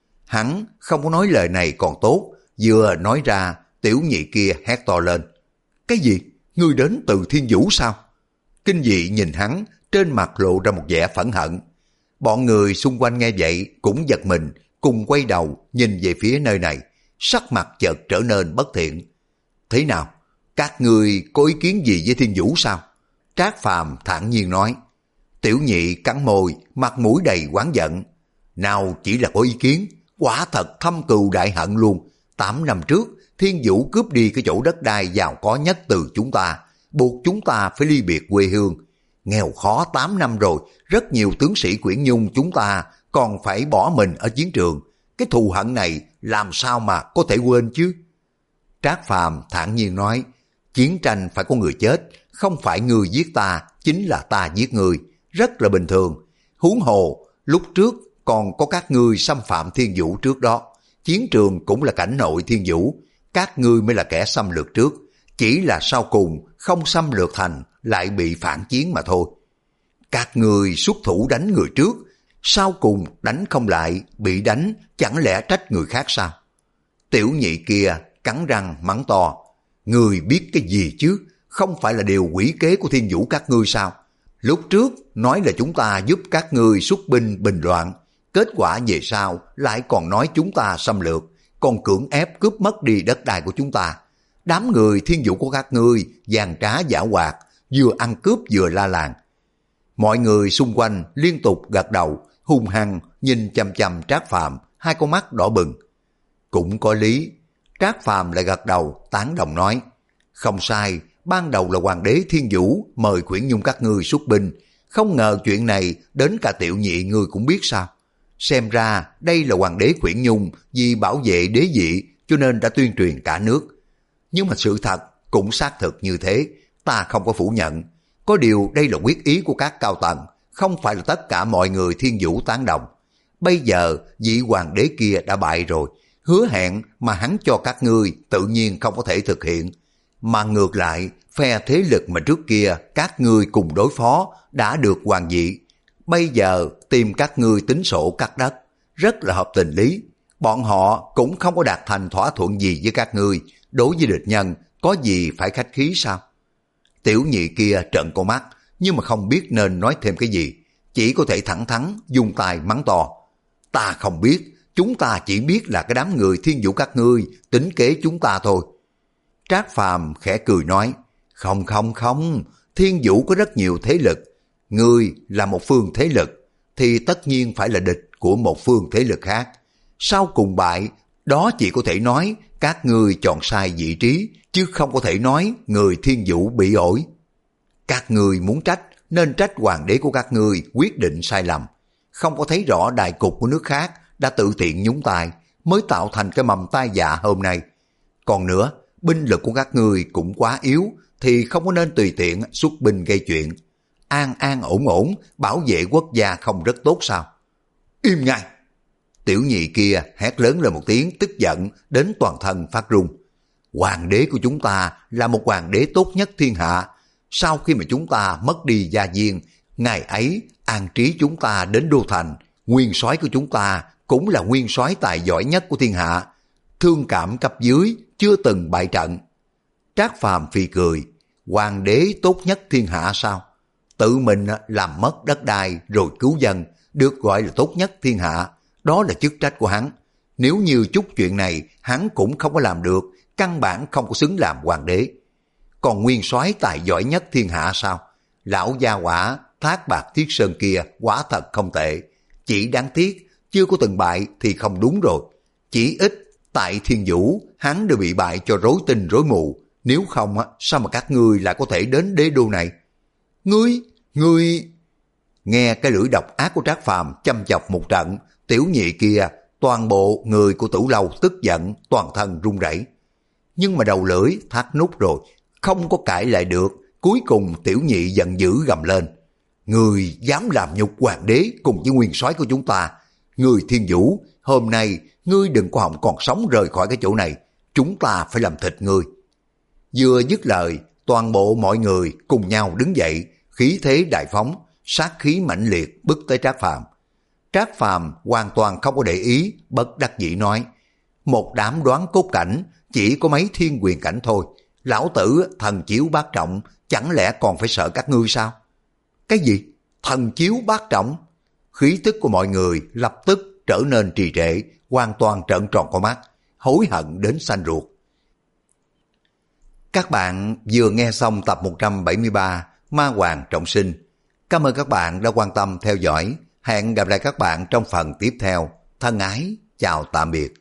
Speaker 1: Hắn không có nói lời này còn tốt, vừa nói ra Tiểu Nhị kia hét to lên. Cái gì? Ngươi đến từ Thiên Vũ sao? Kinh dị nhìn hắn, trên mặt lộ ra một vẻ phẫn hận. Bọn người xung quanh nghe vậy cũng giật mình, cùng quay đầu nhìn về phía nơi này, sắc mặt chợt trở nên bất thiện. Thế nào? Các ngươi có ý kiến gì với Thiên Vũ sao? Trác Phàm thản nhiên nói. Tiểu Nhị cắn môi, mặt mũi đầy oán giận. Nào chỉ là có ý kiến, quả thật thâm cừu đại hận luôn. Tám năm trước, Thiên Vũ cướp đi cái chỗ đất đai giàu có nhất từ chúng ta, buộc chúng ta phải ly biệt quê hương. Nghèo khó tám năm rồi, rất nhiều tướng sĩ Quyển Nhung chúng ta còn phải bỏ mình ở chiến trường. Cái thù hận này làm sao mà có thể quên chứ? Trác Phàm thản nhiên nói, chiến tranh phải có người chết, không phải ngươi giết ta, chính là ta giết ngươi, rất là bình thường. Huống hồ, lúc trước còn có các ngươi xâm phạm Thiên Vũ trước đó, chiến trường cũng là cảnh nội Thiên Vũ, các ngươi mới là kẻ xâm lược trước, chỉ là sau cùng không xâm lược thành lại bị phản chiến mà thôi. Các ngươi xuất thủ đánh người trước, sau cùng đánh không lại, bị đánh, chẳng lẽ trách người khác sao? Tiểu Nhị kia cắn răng mắng to, người biết cái gì chứ, không phải là điều quỷ kế của Thiên Vũ các ngươi sao? Lúc trước nói là chúng ta giúp các ngươi xuất binh bình loạn, kết quả về sau lại còn nói chúng ta xâm lược, còn cưỡng ép cướp mất đi đất đai của chúng ta. Đám người Thiên Vũ của các ngươi gian trá giảo hoạt, vừa ăn cướp vừa la làng. Mọi người xung quanh liên tục gật đầu, hung hăng nhìn chằm chằm Trác Phàm, hai con mắt đỏ bừng. Cũng có lý. Trác Phàm lại gật đầu tán đồng nói, không sai, ban đầu là hoàng đế Thiên Vũ mời Quyển Nhung các ngươi xuất binh, không ngờ chuyện này đến cả Tiểu Nhị ngươi cũng biết sao? Xem ra đây là hoàng đế Quyển Nhung vì bảo vệ đế vị cho nên đã tuyên truyền cả nước. Nhưng mà sự thật cũng xác thực như thế, ta không có phủ nhận. Có điều đây là quyết ý của các cao tầng, không phải là tất cả mọi người Thiên Vũ tán đồng. Bây giờ vị hoàng đế kia đã bại rồi, hứa hẹn mà hắn cho các ngươi tự nhiên không có thể thực hiện. Mà ngược lại, phe thế lực mà trước kia các ngươi cùng đối phó đã được hoàng vị. Bây giờ tìm các ngươi tính sổ cắt đất, rất là hợp tình lý. Bọn họ cũng không có đạt thành thỏa thuận gì với các ngươi, đối với địch nhân có gì phải khách khí sao? Tiểu Nhị kia trợn con mắt, nhưng mà không biết nên nói thêm cái gì, chỉ có thể thẳng thắn dùng tay mắng to. Ta không biết, chúng ta chỉ biết là cái đám người Thiên Vũ các ngươi tính kế chúng ta thôi. Trác Phàm khẽ cười nói, không không không, Thiên Vũ có rất nhiều thế lực, ngươi là một phương thế lực, thì tất nhiên phải là địch của một phương thế lực khác. Sau cùng bại, đó chỉ có thể nói các ngươi chọn sai vị trí, chứ không có thể nói người Thiên Vũ bị ổi. Các ngươi muốn trách, nên trách hoàng đế của các ngươi quyết định sai lầm, không có thấy rõ đại cục của nước khác đã tự tiện nhúng tay, mới tạo thành cái mầm tai dạ hôm nay. Còn nữa, binh lực của các ngươi cũng quá yếu, thì không có nên tùy tiện xuất binh gây chuyện. An an ổn ổn, bảo vệ quốc gia không rất tốt sao? Im ngay! Tiểu Nhị kia hét lớn lên một tiếng tức giận đến toàn thân phát run. Hoàng đế của chúng ta là một hoàng đế tốt nhất thiên hạ. Sau khi mà chúng ta mất đi gia viên, ngày ấy an trí chúng ta đến đô thành, nguyên soái của chúng ta cũng là nguyên soái tài giỏi nhất của thiên hạ. Thương cảm cấp dưới chưa từng bại trận. Trác Phàm phì cười, hoàng đế tốt nhất thiên hạ sao? Tự mình làm mất đất đai rồi cứu dân, được gọi là tốt nhất thiên hạ. Đó là chức trách của hắn. Nếu như chút chuyện này hắn cũng không có làm được, căn bản không có xứng làm hoàng đế. Còn nguyên soái tài giỏi nhất thiên hạ sao? Lão gia hỏa Thác Bạt Thiết Sơn kia quả thật không tệ. Chỉ đáng tiếc chưa có từng bại thì không đúng rồi. Chỉ ít tại Thiên Vũ hắn đều bị bại cho rối tinh rối mù. Nếu không sao mà các ngươi lại có thể đến đế đô này? Ngươi, ngươi... Nghe cái lưỡi độc ác của Trác Phàm châm chọc một trận, Tiểu Nhị kia, toàn bộ người của Tử Lâu tức giận, toàn thân run rẩy. Nhưng mà đầu lưỡi thắt nút rồi, không có cãi lại được. Cuối cùng Tiểu Nhị giận dữ gầm lên. Người dám làm nhục hoàng đế cùng với nguyên soái của chúng ta. Người Thiên Vũ, hôm nay ngươi đừng có hòng còn sống rời khỏi cái chỗ này. Chúng ta phải làm thịt ngươi. Vừa dứt lời, toàn bộ mọi người cùng nhau đứng dậy, khí thế đại phóng, sát khí mãnh liệt bước tới Trác Phàm. Trác Phàm hoàn toàn không có để ý, bất đắc dĩ nói, một đám đoán cốt cảnh, chỉ có mấy thiên quyền cảnh thôi. Lão tử thần chiếu bát trọng, chẳng lẽ còn phải sợ các ngươi sao? Cái gì? thần chiếu bát trọng. Khí tức của mọi người lập tức trở nên trì trệ, hoàn toàn trợn tròn con mắt, hối hận đến xanh ruột. Các bạn vừa nghe xong tập một trăm bảy mươi ba Ma Hoàng Trọng Sinh. Cảm ơn các bạn đã quan tâm theo dõi. Hẹn gặp lại các bạn trong phần tiếp theo. Thân ái, chào tạm biệt.